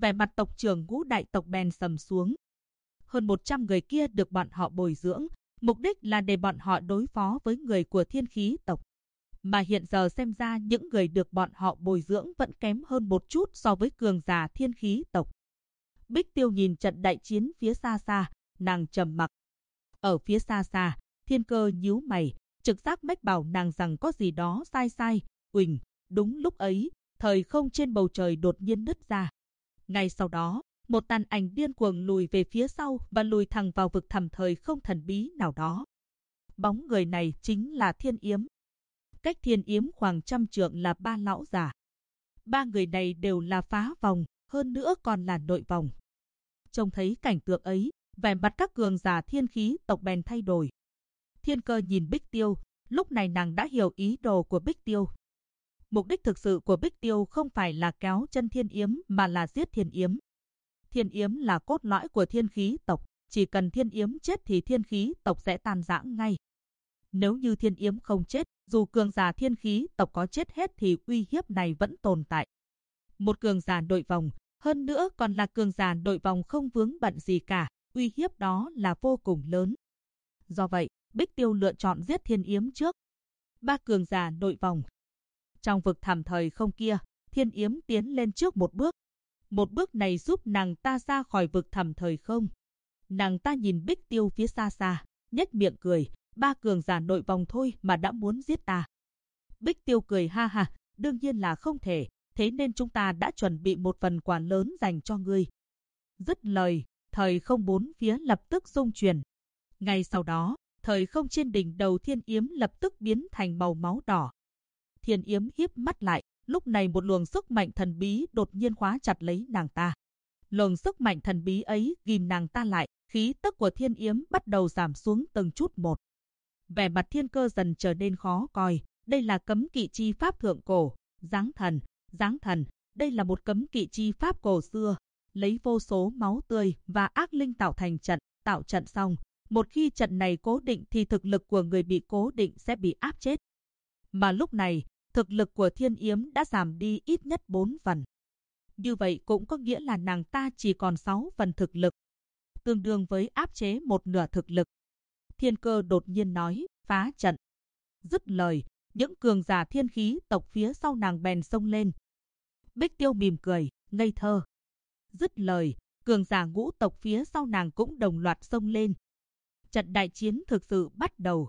vẻ mặt tộc trưởng Ngũ đại tộc bèn sầm xuống. Hơn 100 người kia được bọn họ bồi dưỡng, mục đích là để bọn họ đối phó với người của Thiên Khí tộc. Mà hiện giờ xem ra những người được bọn họ bồi dưỡng vẫn kém hơn một chút so với cường giả Thiên Khí tộc. Bích Tiêu nhìn trận đại chiến phía xa xa, nàng trầm mặc. Ở phía xa xa, Thiên Cơ nhíu mày, trực giác mách bảo nàng rằng có gì đó sai sai. Uỳnh, đúng lúc ấy, thời không trên bầu trời đột nhiên nứt ra. Ngay sau đó, một tàn ảnh điên cuồng lùi về phía sau và lùi thẳng vào vực thẳm thời không thần bí nào đó. Bóng người này chính là Thiên Yếm. Cách Thiên Yếm khoảng 100 trượng là 3 lão già. 3 người này đều là phá vòng, hơn nữa còn là nội vòng. Trông thấy cảnh tượng ấy, vẻ mặt các cường giả Thiên Khí tộc bèn thay đổi. Thiên Cơ nhìn Bích Tiêu, lúc này nàng đã hiểu ý đồ của Bích Tiêu. Mục đích thực sự của Bích Tiêu không phải là kéo chân Thiên Yếm mà là giết Thiên Yếm. Thiên Yếm là cốt lõi của Thiên Khí tộc, chỉ cần Thiên Yếm chết thì Thiên Khí tộc sẽ tan rã ngay. Nếu như Thiên Yếm không chết, dù cường giả Thiên Khí tộc có chết hết thì uy hiếp này vẫn tồn tại. Một cường giả nội vòng, hơn nữa còn là cường giả nội vòng không vướng bận gì cả, uy hiếp đó là vô cùng lớn. Do vậy, Bích Tiêu lựa chọn giết Thiên Yếm trước. 3 cường giả nội vòng. Trong vực thẳm thời không kia, Thiên Yếm tiến lên trước một bước. Một bước này giúp nàng ta ra khỏi vực thẳm thời không. Nàng ta nhìn Bích Tiêu phía xa xa, nhếch miệng cười, 3 cường giả nội vòng thôi mà đã muốn giết ta. Bích Tiêu cười ha ha, đương nhiên là không thể, thế nên chúng ta đã chuẩn bị một phần quà lớn dành cho ngươi. Dứt lời, thời không bốn phía lập tức rung chuyển. Ngay sau đó, thời không trên đỉnh đầu Thiên Yếm lập tức biến thành màu máu đỏ. Thiên Yếm híp mắt lại, lúc này một luồng sức mạnh thần bí đột nhiên khóa chặt lấy nàng ta. Luồng sức mạnh thần bí ấy ghìm nàng ta lại, khí tức của Thiên Yếm bắt đầu giảm xuống từng chút một. Vẻ mặt Thiên Cơ dần trở nên khó coi, đây là cấm kỵ chi pháp thượng cổ, giáng thần, đây là một cấm kỵ chi pháp cổ xưa, lấy vô số máu tươi và ác linh tạo trận xong, một khi trận này cố định thì thực lực của người bị cố định sẽ bị áp chết. Mà lúc này, thực lực của Thiên Yếm đã giảm đi ít nhất 4 phần. Như vậy cũng có nghĩa là nàng ta chỉ còn 6 phần thực lực, tương đương với áp chế một nửa thực lực. Thiên Cơ đột nhiên nói, phá trận. Dứt lời, những cường giả Thiên Khí tộc phía sau nàng bèn xông lên. Bích Tiêu mỉm cười, ngây thơ. Dứt lời, cường giả Ngũ tộc phía sau nàng cũng đồng loạt xông lên. Trận đại chiến thực sự bắt đầu.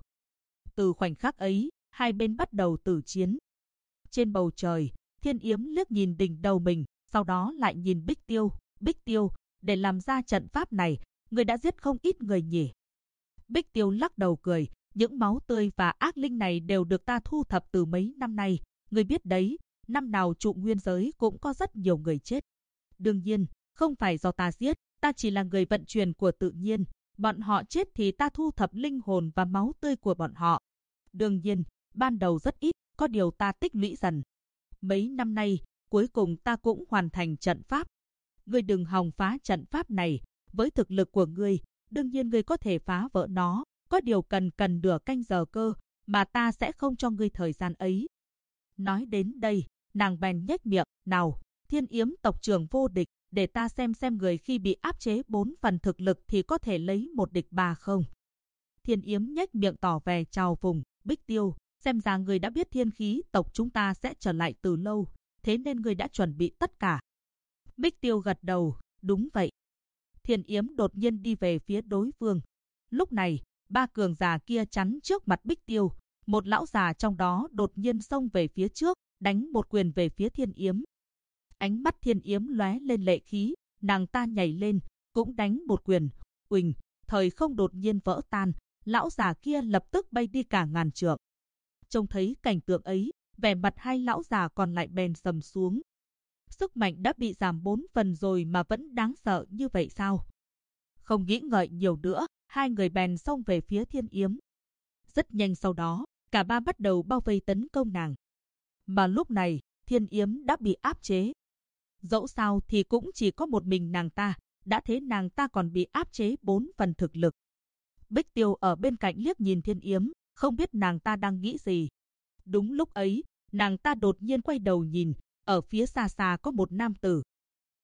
Từ khoảnh khắc ấy, hai bên bắt đầu tử chiến. Trên bầu trời, Thiên Yếm liếc nhìn đỉnh đầu mình, sau đó lại nhìn Bích Tiêu. Bích Tiêu, để làm ra trận pháp này, người đã giết không ít người nhỉ? Bích Tiêu lắc đầu cười, những máu tươi và ác linh này đều được ta thu thập từ mấy năm nay. Người biết đấy, năm nào trụ nguyên giới cũng có rất nhiều người chết. Đương nhiên, không phải do ta giết, ta chỉ là người vận chuyển của tự nhiên. Bọn họ chết thì ta thu thập linh hồn và máu tươi của bọn họ. Đương nhiên, ban đầu rất ít, có điều ta tích lũy dần. Mấy năm nay, cuối cùng ta cũng hoàn thành trận pháp. Ngươi đừng hòng phá trận pháp này, với thực lực của ngươi, đương nhiên ngươi có thể phá vỡ nó, có điều cần nửa canh giờ cơ, mà ta sẽ không cho ngươi thời gian ấy. Nói đến đây, nàng bèn nhếch miệng, nào, Thiên Yếm tộc trưởng vô địch, để ta xem người khi bị áp chế 4 phần thực lực thì có thể lấy 1 địch 3 không. Thiên Yếm nhếch miệng tỏ vẻ chào phùng, Bích Tiêu, xem ra người đã biết Thiên Khí tộc chúng ta sẽ trở lại từ lâu, thế nên người đã chuẩn bị tất cả. Bích Tiêu gật đầu, đúng vậy. Thiên Yếm đột nhiên đi về phía đối phương. Lúc này, 3 cường giả kia chắn trước mặt Bích Tiêu, một lão già trong đó đột nhiên xông về phía trước, đánh một quyền về phía Thiên Yếm. Ánh mắt Thiên Yếm lóe lên lệ khí, nàng ta nhảy lên, cũng đánh một quyền. Uỳnh, thời không đột nhiên vỡ tan, lão già kia lập tức bay đi cả ngàn trượng. Trông thấy cảnh tượng ấy, vẻ mặt hai lão già còn lại bèn sầm xuống. Sức mạnh đã bị giảm 4 phần rồi mà vẫn đáng sợ như vậy sao? Không nghĩ ngợi nhiều nữa, hai người bèn xông về phía Thiên Yếm. Rất nhanh sau đó, cả ba bắt đầu bao vây tấn công nàng. Mà lúc này, Thiên Yếm đã bị áp chế. Dẫu sao thì cũng chỉ có một mình nàng ta, đã thế nàng ta còn bị áp chế 4 phần thực lực. Bích Tiêu ở bên cạnh liếc nhìn Thiên Yếm, không biết nàng ta đang nghĩ gì. Đúng lúc ấy, nàng ta đột nhiên quay đầu nhìn, ở phía xa xa có một nam tử.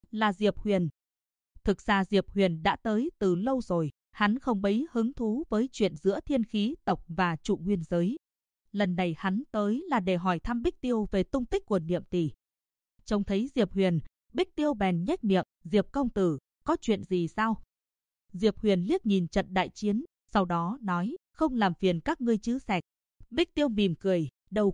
Là Diệp Huyền. Thực ra Diệp Huyền đã tới từ lâu rồi, hắn không mấy hứng thú với chuyện giữa thiên khí tộc và trụ nguyên giới. Lần này hắn tới là để hỏi thăm Bích Tiêu về tung tích của Niệm Tỷ. Trông thấy Diệp Huyền, Bích Tiêu bèn nhếch miệng, Diệp công tử, có chuyện gì sao? Diệp Huyền liếc nhìn trận đại chiến, sau đó nói, không làm phiền các ngươi chứ sạch. Bích Tiêu mỉm cười, đâu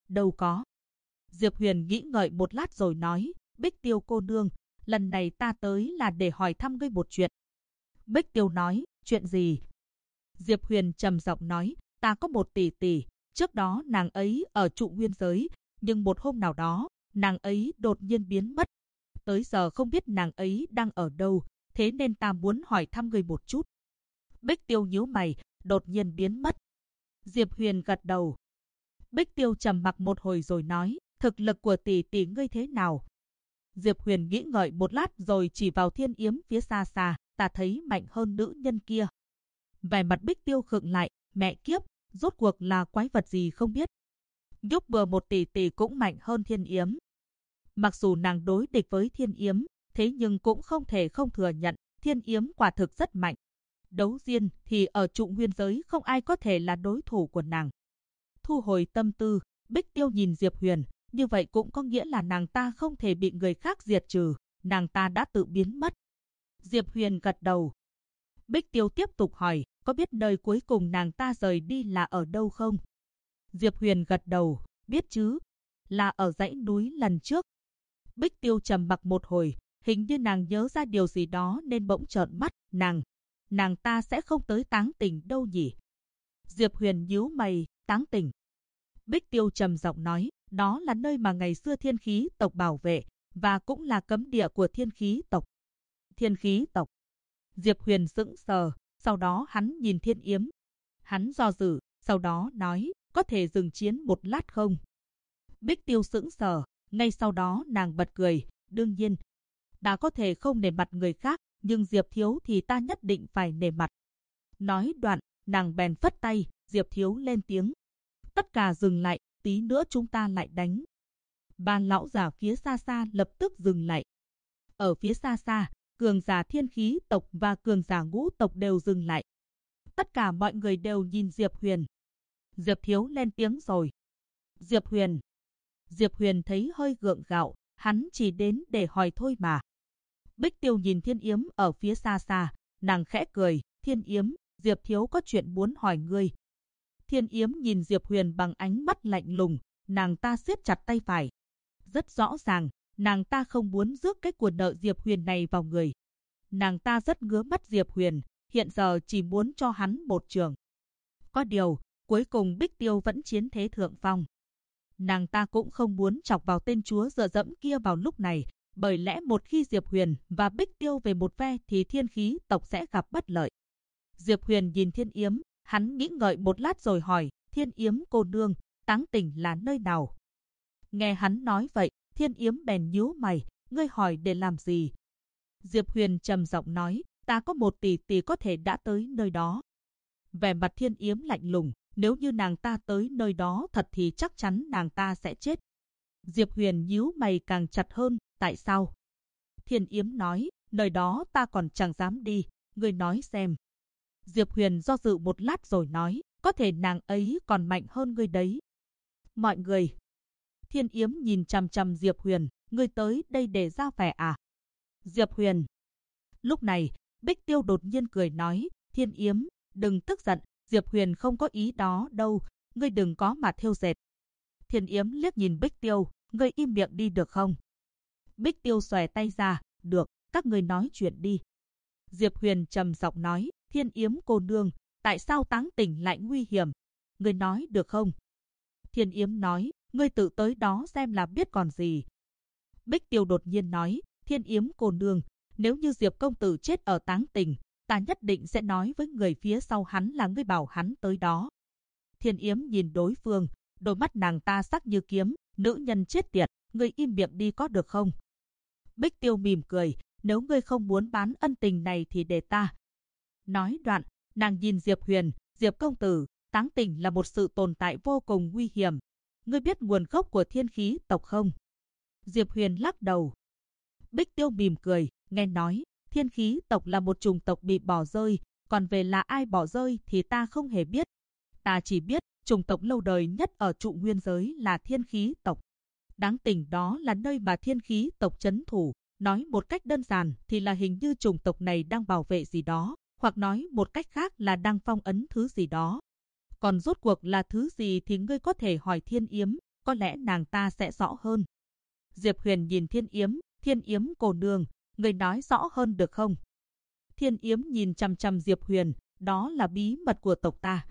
có. Diệp Huyền nghĩ ngợi một lát rồi nói, Bích Tiêu cô nương, lần này ta tới là để hỏi thăm ngươi một chuyện. Bích Tiêu nói, chuyện gì? Diệp Huyền trầm giọng nói, ta có một tỷ tỷ, trước đó nàng ấy ở trụ nguyên giới, nhưng một hôm nào đó, nàng ấy đột nhiên biến mất. Tới giờ không biết nàng ấy đang ở đâu, thế nên ta muốn hỏi thăm ngươi một chút. Bích Tiêu nhíu mày, đột nhiên biến mất. Diệp Huyền gật đầu. Bích Tiêu trầm mặc một hồi rồi nói, thực lực của tỷ tỷ ngươi thế nào? Diệp Huyền nghĩ ngợi một lát rồi chỉ vào Thiên Yếm phía xa xa, ta thấy mạnh hơn nữ nhân kia. Vẻ mặt Bích Tiêu khựng lại, mẹ kiếp, rốt cuộc là quái vật gì không biết. Nhúc bừa một tỷ tỷ cũng mạnh hơn Thiên Yếm. Mặc dù nàng đối địch với Thiên Yếm, thế nhưng cũng không thể không thừa nhận, Thiên Yếm quả thực rất mạnh. Đấu riêng thì ở trụ nguyên giới không ai có thể là đối thủ của nàng. Thu hồi tâm tư, Bích Tiêu nhìn Diệp Huyền, như vậy cũng có nghĩa là nàng ta không thể bị người khác diệt trừ, nàng ta đã tự biến mất. Diệp Huyền gật đầu. Bích Tiêu tiếp tục hỏi, có biết nơi cuối cùng nàng ta rời đi là ở đâu không? Diệp Huyền gật đầu, biết chứ, là ở dãy núi lần trước. Bích Tiêu trầm mặc một hồi, hình như nàng nhớ ra điều gì đó nên bỗng trợn mắt, nàng ta sẽ không tới Táng Tỉnh đâu nhỉ? Diệp Huyền nhíu mày, Táng Tỉnh. Bích Tiêu trầm giọng nói, đó là nơi mà ngày xưa thiên khí tộc bảo vệ, và cũng là cấm địa của thiên khí tộc. Thiên khí tộc. Diệp Huyền sững sờ, sau đó hắn nhìn Thiên Yếm. Hắn do dự, sau đó nói, có thể dừng chiến một lát không? Bích Tiêu sững sờ, ngay sau đó nàng bật cười, đương nhiên. Đã có thể không nể mặt người khác, nhưng Diệp Thiếu thì ta nhất định phải nể mặt. Nói đoạn, nàng bèn phất tay, Diệp Thiếu lên tiếng. Tất cả dừng lại, tí nữa chúng ta lại đánh. Ba lão giả phía xa xa lập tức dừng lại. Ở phía xa xa, cường giả thiên khí tộc và cường giả ngũ tộc đều dừng lại. Tất cả mọi người đều nhìn Diệp Huyền. Diệp Thiếu lên tiếng rồi. Diệp Huyền. Diệp Huyền thấy hơi gượng gạo, hắn chỉ đến để hỏi thôi mà. Bích Tiêu nhìn Thiên Yếm ở phía xa xa, nàng khẽ cười, Thiên Yếm, Diệp Thiếu có chuyện muốn hỏi ngươi. Thiên Yếm nhìn Diệp Huyền bằng ánh mắt lạnh lùng, nàng ta siết chặt tay phải. Rất rõ ràng, nàng ta không muốn rước cái của nợ Diệp Huyền này vào người. Nàng ta rất ngứa mắt Diệp Huyền, hiện giờ chỉ muốn cho hắn một trường. Có điều, cuối cùng Bích Tiêu vẫn chiến thế thượng phong. Nàng ta cũng không muốn chọc vào tên chúa dựa dẫm kia vào lúc này, bởi lẽ một khi Diệp Huyền và Bích Tiêu về một ve thì thiên khí tộc sẽ gặp bất lợi. Diệp Huyền nhìn Thiên Yếm, hắn nghĩ ngợi một lát rồi hỏi, Thiên Yếm cô nương, Táng Tỉnh là nơi nào? Nghe hắn nói vậy, Thiên Yếm bèn nhíu mày, ngươi hỏi để làm gì? Diệp Huyền trầm giọng nói, ta có một tỷ tỷ có thể đã tới nơi đó. Vẻ mặt Thiên Yếm lạnh lùng, nếu như nàng ta tới nơi đó thật thì chắc chắn nàng ta sẽ chết. Diệp Huyền nhíu mày càng chặt hơn, tại sao? Thiên Yếm nói, nơi đó ta còn chẳng dám đi, ngươi nói xem. Diệp Huyền do dự một lát rồi nói, có thể nàng ấy còn mạnh hơn ngươi đấy. Mọi người. Thiên Yếm nhìn chằm chằm Diệp Huyền, ngươi tới đây để ra vẻ à? Diệp Huyền. Lúc này, Bích Tiêu đột nhiên cười nói, Thiên Yếm, đừng tức giận, Diệp Huyền không có ý đó đâu, ngươi đừng có mà thêu dệt. Thiên Yếm liếc nhìn Bích Tiêu, ngươi im miệng đi được không? Bích Tiêu xòe tay ra, được, các ngươi nói chuyện đi. Diệp Huyền trầm giọng nói, Thiên Yếm cô nương, tại sao Táng Tỉnh lại nguy hiểm? Ngươi nói được không? Thiên Yếm nói, ngươi tự tới đó xem là biết còn gì. Bích Tiêu đột nhiên nói, Thiên Yếm cô nương, nếu như Diệp công tử chết ở Táng Tỉnh, ta nhất định sẽ nói với người phía sau hắn là ngươi bảo hắn tới đó. Thiên Yếm nhìn đối phương, đôi mắt nàng ta sắc như kiếm, nữ nhân chết tiệt, ngươi im miệng đi có được không? Bích Tiêu mỉm cười, nếu ngươi không muốn bán ân tình này thì để ta. Nói đoạn, nàng nhìn Diệp Huyền, Diệp công tử, Táng Tỉnh là một sự tồn tại vô cùng nguy hiểm. Ngươi biết nguồn gốc của thiên khí tộc không? Diệp Huyền lắc đầu. Bích Tiêu mỉm cười, nghe nói, thiên khí tộc là một chủng tộc bị bỏ rơi, còn về là ai bỏ rơi thì ta không hề biết. Ta chỉ biết, chủng tộc lâu đời nhất ở trụ nguyên giới là thiên khí tộc. Đáng tỉnh đó là nơi mà thiên khí tộc trấn thủ. Nói một cách đơn giản thì là hình như chủng tộc này đang bảo vệ gì đó, hoặc nói một cách khác là đang phong ấn thứ gì đó. Còn rốt cuộc là thứ gì thì ngươi có thể hỏi Thiên Yếm, có lẽ nàng ta sẽ rõ hơn. Diệp Huyền nhìn Thiên Yếm cô nương, ngươi nói rõ hơn được không? Thiên Yếm nhìn chằm chằm Diệp Huyền, đó là bí mật của tộc ta.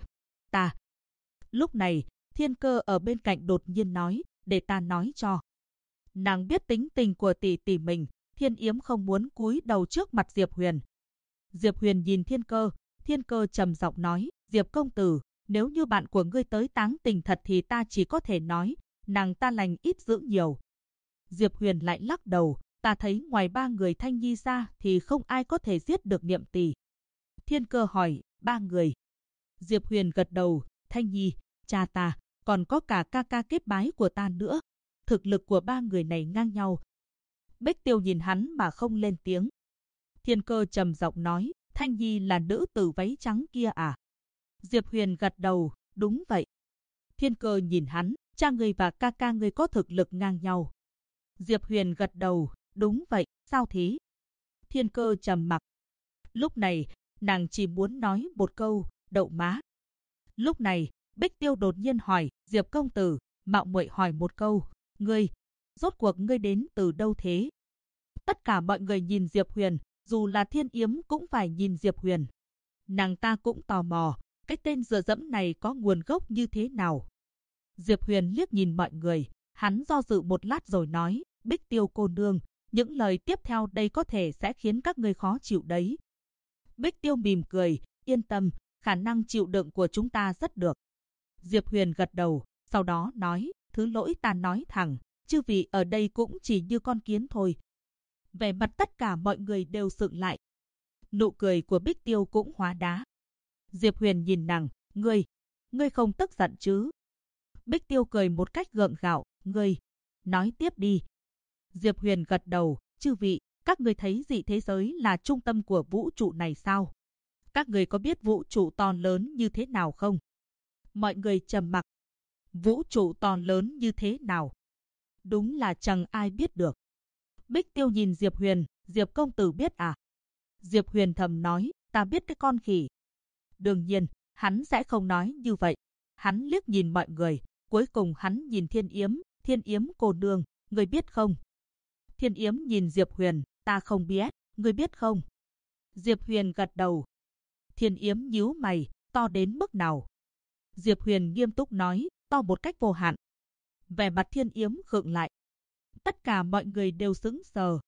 Lúc này, Thiên Cơ ở bên cạnh đột nhiên nói, để ta nói cho. Nàng biết tính tình của tỷ tỷ mình, Thiên Yếm không muốn cúi đầu trước mặt Diệp Huyền. Diệp Huyền nhìn Thiên Cơ trầm giọng nói, Diệp công tử, nếu như bạn của ngươi tới táng tình thật thì ta chỉ có thể nói, nàng ta lành ít dữ nhiều. Diệp Huyền lại lắc đầu, ta thấy ngoài 3 người Thanh Nhi ra thì không ai có thể giết được Niệm Tỷ. Thiên Cơ hỏi, 3 người. Diệp Huyền gật đầu, Thanh Nhi, cha ta, còn có cả ca ca kết bái của ta nữa. Thực lực của 3 người này ngang nhau. Bích Tiêu nhìn hắn mà không lên tiếng. Thiên Cơ trầm giọng nói, Thanh Nhi là nữ tử váy trắng kia à? Diệp Huyền gật đầu, đúng vậy. Thiên Cơ nhìn hắn, cha ngươi và ca ca ngươi có thực lực ngang nhau. Diệp Huyền gật đầu, đúng vậy, sao thế? Thiên Cơ trầm mặc. Lúc này, nàng chỉ muốn nói một câu, đậu má. Lúc này, Bích Tiêu đột nhiên hỏi, Diệp công tử, mạo muội hỏi một câu, rốt cuộc ngươi đến từ đâu thế? Tất cả mọi người nhìn Diệp Huyền, dù là Thiên Yếm cũng phải nhìn Diệp Huyền. Nàng ta cũng tò mò, cái tên dựa dẫm này có nguồn gốc như thế nào? Diệp Huyền liếc nhìn mọi người, hắn do dự một lát rồi nói, Bích Tiêu cô nương, những lời tiếp theo đây có thể sẽ khiến các ngươi khó chịu đấy. Bích Tiêu mỉm cười, yên tâm, khả năng chịu đựng của chúng ta rất được. Diệp Huyền gật đầu, sau đó nói, thứ lỗi ta nói thẳng, chư vị ở đây cũng chỉ như con kiến thôi. Vẻ mặt tất cả mọi người đều sững lại. Nụ cười của Bích Tiêu cũng hóa đá. Diệp Huyền nhìn nàng, ngươi không tức giận chứ? Bích Tiêu cười một cách gượng gạo, ngươi, nói tiếp đi. Diệp Huyền gật đầu, chư vị, các ngươi thấy dị thế giới là trung tâm của vũ trụ này sao? Các ngươi có biết vũ trụ to lớn như thế nào không? Mọi người trầm mặc. Vũ trụ to lớn như thế nào? Đúng là chẳng ai biết được. Bích Tiêu nhìn Diệp Huyền, Diệp công tử biết à? Diệp Huyền thầm nói, ta biết cái con khỉ. Đương nhiên, hắn sẽ không nói như vậy. Hắn liếc nhìn mọi người, cuối cùng hắn nhìn Thiên Yếm cô nương, ngươi biết không? Thiên Yếm nhìn Diệp Huyền, ta không biết, ngươi biết không? Diệp Huyền gật đầu. Thiên Yếm nhíu mày, to đến mức nào? Diệp Huyền nghiêm túc nói, to một cách vô hạn. Vẻ mặt Thiên Yếm khựng lại. Tất cả mọi người đều sững sờ.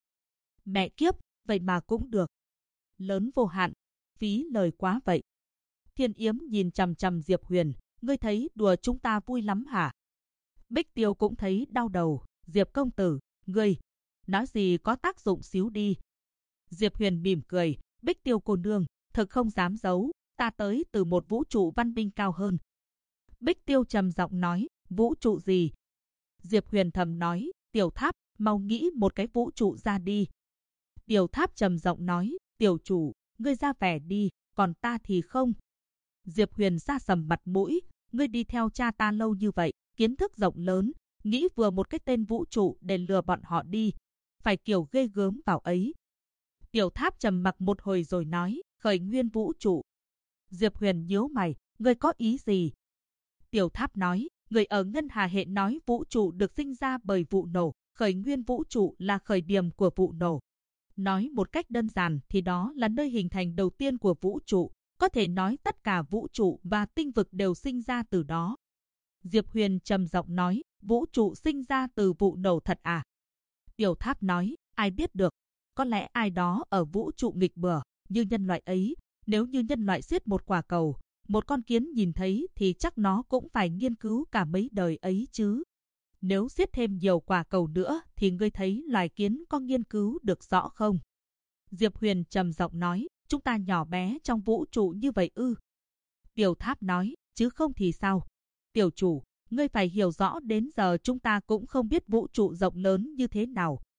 Mẹ kiếp, vậy mà cũng được. Lớn vô hạn, phí lời quá vậy. Thiên Yếm nhìn chằm chằm Diệp Huyền, ngươi thấy đùa chúng ta vui lắm hả? Bích Tiêu cũng thấy đau đầu, Diệp công tử, ngươi, nói gì có tác dụng xíu đi. Diệp Huyền mỉm cười, Bích Tiêu cô nương, thực không dám giấu, ta tới từ một vũ trụ văn minh cao hơn. Bích Tiêu trầm giọng nói, vũ trụ gì? Diệp Huyền thầm nói, Tiểu Tháp, mau nghĩ một cái vũ trụ ra đi. Tiểu Tháp trầm giọng nói, tiểu chủ, ngươi ra vẻ đi, còn ta thì không. Diệp Huyền ra sầm mặt mũi, ngươi đi theo cha ta lâu như vậy, kiến thức rộng lớn, nghĩ vừa một cái tên vũ trụ để lừa bọn họ đi, phải kiểu ghê gớm vào ấy. Tiểu Tháp trầm mặc một hồi rồi nói, khởi nguyên vũ trụ. Diệp Huyền nhíu mày, ngươi có ý gì? Tiểu Tháp nói, người ở Ngân Hà hệ nói vũ trụ được sinh ra bởi vụ nổ, khởi nguyên vũ trụ là khởi điểm của vụ nổ. Nói một cách đơn giản thì đó là nơi hình thành đầu tiên của vũ trụ, có thể nói tất cả vũ trụ và tinh vực đều sinh ra từ đó. Diệp Huyền trầm giọng nói, vũ trụ sinh ra từ vụ nổ thật à? Tiểu Tháp nói, ai biết được, có lẽ ai đó ở vũ trụ nghịch bừa, như nhân loại ấy, nếu như nhân loại giết một quả cầu, một con kiến nhìn thấy thì chắc nó cũng phải nghiên cứu cả mấy đời ấy chứ. Nếu giết thêm nhiều quả cầu nữa thì ngươi thấy loài kiến có nghiên cứu được rõ không? Diệp Huyền trầm giọng nói, chúng ta nhỏ bé trong vũ trụ như vậy ư? Tiểu Tháp nói, chứ không thì sao? Tiểu chủ, ngươi phải hiểu rõ đến giờ chúng ta cũng không biết vũ trụ rộng lớn như thế nào,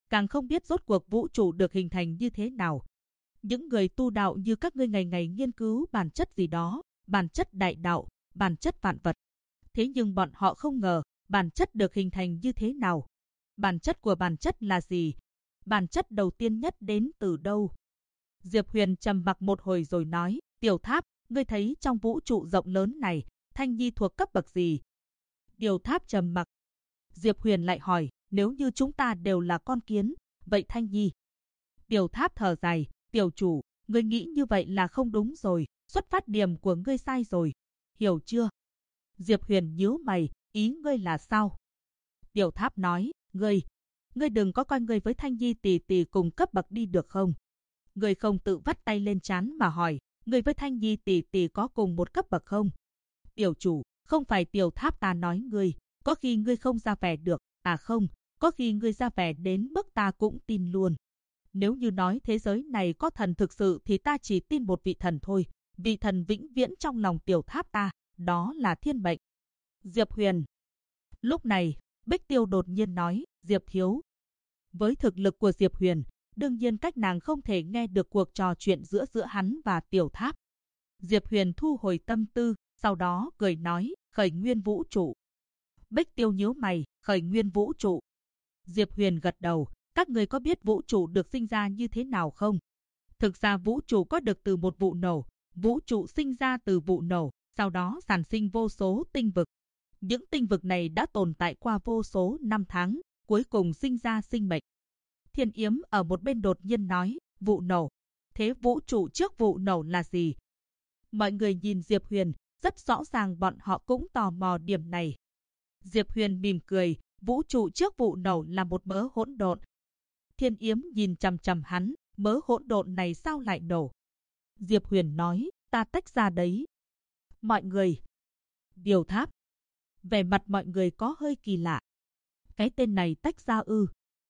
càng không biết rốt cuộc vũ trụ được hình thành như thế nào. Những người tu đạo như các ngươi ngày ngày nghiên cứu bản chất gì đó, bản chất đại đạo, bản chất vạn vật. Thế nhưng bọn họ không ngờ, bản chất được hình thành như thế nào. Bản chất của bản chất là gì? Bản chất đầu tiên nhất đến từ đâu? Diệp Huyền trầm mặc một hồi rồi nói, Tiểu Tháp, ngươi thấy trong vũ trụ rộng lớn này, Thanh Nhi thuộc cấp bậc gì? Tiểu Tháp trầm mặc. Diệp Huyền lại hỏi, nếu như chúng ta đều là con kiến, vậy Thanh Nhi? Tiểu Tháp thở dài, tiểu chủ, ngươi nghĩ như vậy là không đúng rồi, xuất phát điểm của ngươi sai rồi, hiểu chưa? Diệp Huyền nhíu mày, ý ngươi là sao? Tiểu Tháp nói, ngươi đừng có coi ngươi với Thanh Nhi tỷ tỷ cùng cấp bậc đi được không? Ngươi không tự vắt tay lên trán mà hỏi, ngươi với Thanh Nhi tỷ tỷ có cùng một cấp bậc không? Tiểu chủ, không phải Tiểu Tháp ta nói ngươi, có khi ngươi không ra vẻ được, à không, có khi ngươi ra vẻ đến mức ta cũng tin luôn. Nếu như nói thế giới này có thần thực sự thì ta chỉ tin một vị thần thôi, vị thần vĩnh viễn trong lòng Tiểu Tháp ta, đó là thiên mệnh. Diệp Huyền. Lúc này, Bích Tiêu đột nhiên nói, Diệp thiếu. Với thực lực của Diệp Huyền, đương nhiên cách nàng không thể nghe được cuộc trò chuyện giữa hắn và Tiểu Tháp. Diệp Huyền thu hồi tâm tư, sau đó cười nói, khởi nguyên vũ trụ. Bích Tiêu nhíu mày, khởi nguyên vũ trụ. Diệp Huyền gật đầu, các người có biết vũ trụ được sinh ra như thế nào không? Thực ra vũ trụ có được từ một vụ nổ, vũ trụ sinh ra từ vụ nổ, sau đó sản sinh vô số tinh vực. Những tinh vực này đã tồn tại qua vô số năm tháng, cuối cùng sinh ra sinh mệnh. Thiên Yếm ở một bên đột nhiên nói, vụ nổ. Thế vũ trụ trước vụ nổ là gì? Mọi người nhìn Diệp Huyền, rất rõ ràng bọn họ cũng tò mò điểm này. Diệp Huyền mỉm cười, vũ trụ trước vụ nổ là một mớ hỗn độn. Thiên Yếm nhìn chằm chằm hắn, mớ hỗn độn này sao lại nổ? Diệp Huyền nói, ta tách ra đấy. Mọi người. Điều Tháp. Vẻ mặt mọi người có hơi kỳ lạ. Cái tên này tách ra ư?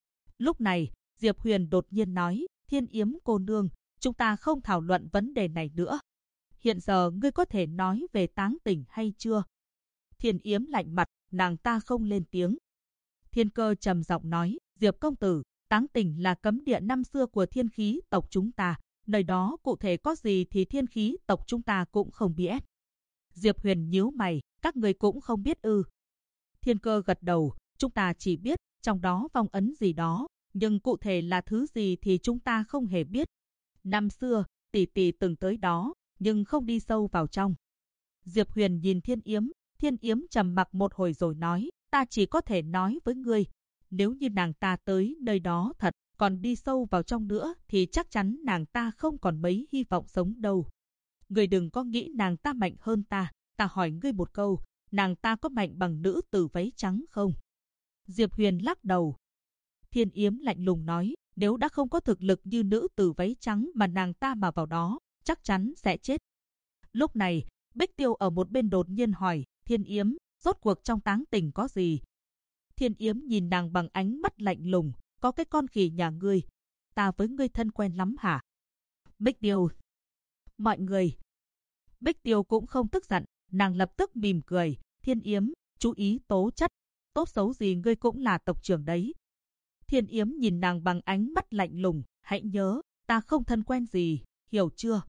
Lúc này, Diệp Huyền đột nhiên nói, Thiên Yếm cô nương, chúng ta không thảo luận vấn đề này nữa. Hiện giờ ngươi có thể nói về Táng Tỉnh hay chưa? Thiên Yếm lạnh mặt, nàng ta không lên tiếng. Thiên Cơ trầm giọng nói, Diệp công tử, Táng Tỉnh là cấm địa năm xưa của thiên khí tộc chúng ta, nơi đó cụ thể có gì thì thiên khí tộc chúng ta cũng không biết. Diệp Huyền nhíu mày, các người cũng không biết ư? Thiên Cơ gật đầu, chúng ta chỉ biết trong đó phong ấn gì đó, nhưng cụ thể là thứ gì thì chúng ta không hề biết. Năm xưa, tỷ tỷ từng tới đó, nhưng không đi sâu vào trong. Diệp Huyền nhìn Thiên Yếm trầm mặc một hồi rồi nói, ta chỉ có thể nói với ngươi, nếu như nàng ta tới nơi đó thật, còn đi sâu vào trong nữa thì chắc chắn nàng ta không còn mấy hy vọng sống đâu. Ngươi đừng có nghĩ nàng ta mạnh hơn ta hỏi ngươi một câu, nàng ta có mạnh bằng nữ tử váy trắng không? Diệp Huyền lắc đầu. Thiên Yếm lạnh lùng nói, nếu đã không có thực lực như nữ tử váy trắng mà nàng ta mà vào đó, chắc chắn sẽ chết. Lúc này, Bích Tiêu ở một bên đột nhiên hỏi, Thiên Yếm, rốt cuộc trong Táng Tỉnh có gì? Thiên Yếm nhìn nàng bằng ánh mắt lạnh lùng, có cái con khỉ nhà ngươi, ta với ngươi thân quen lắm hả? Bích Tiêu. Mọi người. Bích Tiêu cũng không tức giận, nàng lập tức mỉm cười, Thiên Yếm, chú ý tố chất, tốt xấu gì ngươi cũng là tộc trưởng đấy. Thiên Yếm nhìn nàng bằng ánh mắt lạnh lùng, hãy nhớ, ta không thân quen gì, hiểu chưa?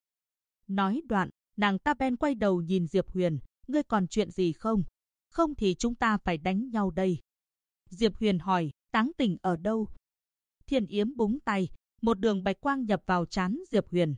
Nói đoạn, nàng ta bèn quay đầu nhìn Diệp Huyền, ngươi còn chuyện gì không? Không thì chúng ta phải đánh nhau đây. Diệp Huyền hỏi, Táng Tỉnh ở đâu? Thiên Yếm búng tay, một đường bạch quang nhập vào trán Diệp Huyền.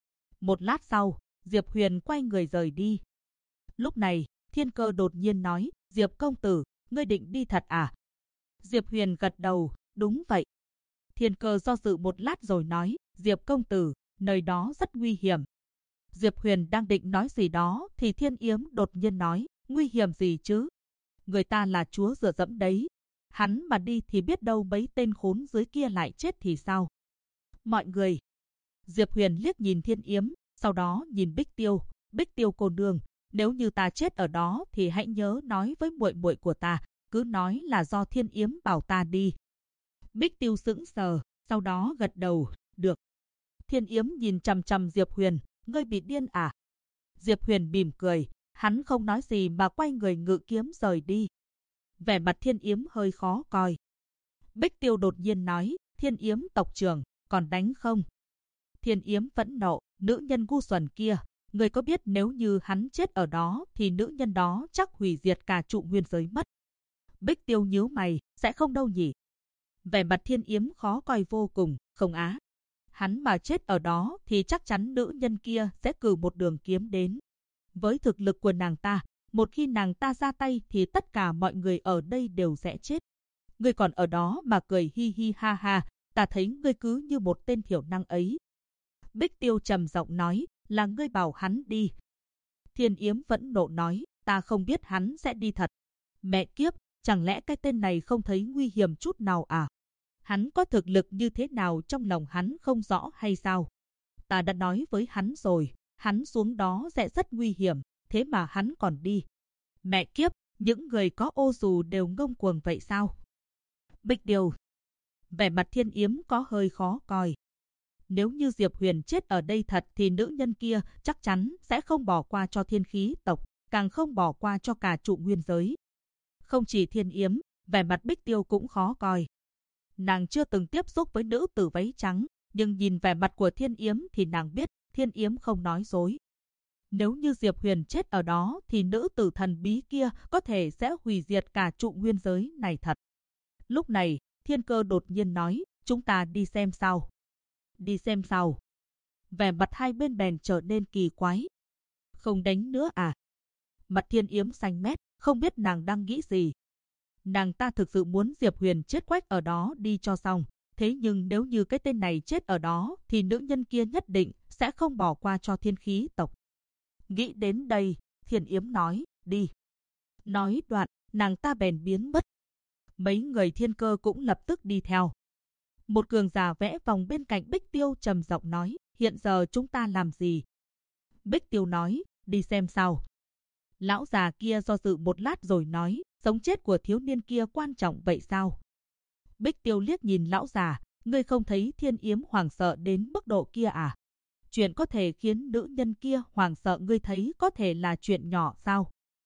Một lát sau, Diệp Huyền quay người rời đi. Lúc này, Thiên Cơ đột nhiên nói, Diệp công tử, ngươi định đi thật à? Diệp Huyền gật đầu, đúng vậy. Thiên Cơ do dự một lát rồi nói, Diệp công tử, nơi đó rất nguy hiểm. Diệp Huyền đang định nói gì đó thì Thiên Yếm đột nhiên nói, nguy hiểm gì chứ? Người ta là chúa dựa dẫm đấy. Hắn mà đi thì biết đâu mấy tên khốn dưới kia lại chết thì sao? Mọi người. Diệp Huyền liếc nhìn Thiên Yếm, sau đó nhìn Bích Tiêu. Bích Tiêu cô nương, nếu như ta chết ở đó thì hãy nhớ nói với muội muội của ta, cứ nói là do Thiên Yếm bảo ta đi. Bích Tiêu sững sờ, sau đó gật đầu, được. Thiên Yếm nhìn chằm chằm Diệp Huyền, ngươi bị điên à? Diệp Huyền mỉm cười, hắn không nói gì mà quay người ngự kiếm rời đi. Vẻ mặt Thiên Yếm hơi khó coi. Bích Tiêu đột nhiên nói, Thiên Yếm tộc trưởng, còn đánh không? Thiên Yếm phẫn nộ, nữ nhân ngu xuẩn kia, người có biết nếu như hắn chết ở đó thì nữ nhân đó chắc hủy diệt cả trụ nguyên giới mất. Bích Tiêu nhíu mày, sẽ không đâu nhỉ? Vẻ mặt Thiên Yếm khó coi vô cùng, không á. Hắn mà chết ở đó thì chắc chắn nữ nhân kia sẽ cử một đường kiếm đến. Với thực lực của nàng ta, một khi nàng ta ra tay thì tất cả mọi người ở đây đều sẽ chết. Ngươi còn ở đó mà cười hi hi ha ha, ta thấy ngươi cứ như một tên thiểu năng ấy. Bích Tiêu trầm giọng nói, là ngươi bảo hắn đi. Thiên Yếm vẫn nộ nói, ta không biết hắn sẽ đi thật. Mẹ kiếp, chẳng lẽ cái tên này không thấy nguy hiểm chút nào à? Hắn có thực lực như thế nào trong lòng hắn không rõ hay sao? Ta đã nói với hắn rồi, hắn xuống đó sẽ rất nguy hiểm, thế mà hắn còn đi. Mẹ kiếp, những người có ô dù đều ngông cuồng vậy sao? Bích Tiêu. Vẻ mặt Thiên Yếm có hơi khó coi. Nếu như Diệp Huyền chết ở đây thật thì nữ nhân kia chắc chắn sẽ không bỏ qua cho Thiên Khí tộc, càng không bỏ qua cho cả trụ nguyên giới. Không chỉ Thiên Yếm, vẻ mặt Bích Tiêu cũng khó coi. Nàng chưa từng tiếp xúc với nữ tử váy trắng, nhưng nhìn vẻ mặt của Thiên Yếm thì nàng biết Thiên Yếm không nói dối. Nếu như Diệp Huyền chết ở đó thì nữ tử thần bí kia có thể sẽ hủy diệt cả trụ nguyên giới này thật. Lúc này, Thiên Cơ đột nhiên nói, chúng ta đi xem sao. Đi xem sao. Vẻ mặt hai bên bèn trở nên kỳ quái. Không đánh nữa à? Mặt Thiên Yếm xanh mét, không biết nàng đang nghĩ gì. Nàng ta thực sự muốn Diệp Huyền chết quách ở đó đi cho xong. Thế nhưng nếu như cái tên này chết ở đó thì nữ nhân kia nhất định sẽ không bỏ qua cho Thiên Khí tộc. Nghĩ đến đây, Thiên Yếm nói, đi. Nói đoạn, nàng ta bèn biến mất. Mấy người Thiên Cơ cũng lập tức đi theo. Một cường giả vẽ vòng bên cạnh Bích Tiêu trầm giọng nói, hiện giờ chúng ta làm gì? Bích Tiêu nói, đi xem sao. Lão già kia do dự một lát rồi nói, sống chết của thiếu niên kia quan trọng vậy sao? Bích Tiêu liếc nhìn lão già, ngươi không thấy Thiên Yếm hoảng sợ đến mức độ kia à? Chuyện có thể khiến nữ nhân kia hoảng sợ ngươi thấy có thể là chuyện nhỏ sao?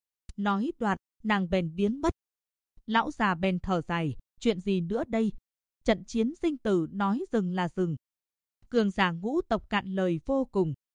Nói đoạn, nàng bèn biến mất. Lão già bèn thở dài, chuyện gì nữa đây? Trận chiến sinh tử nói dừng là dừng. Cường giả ngũ tộc cạn lời vô cùng,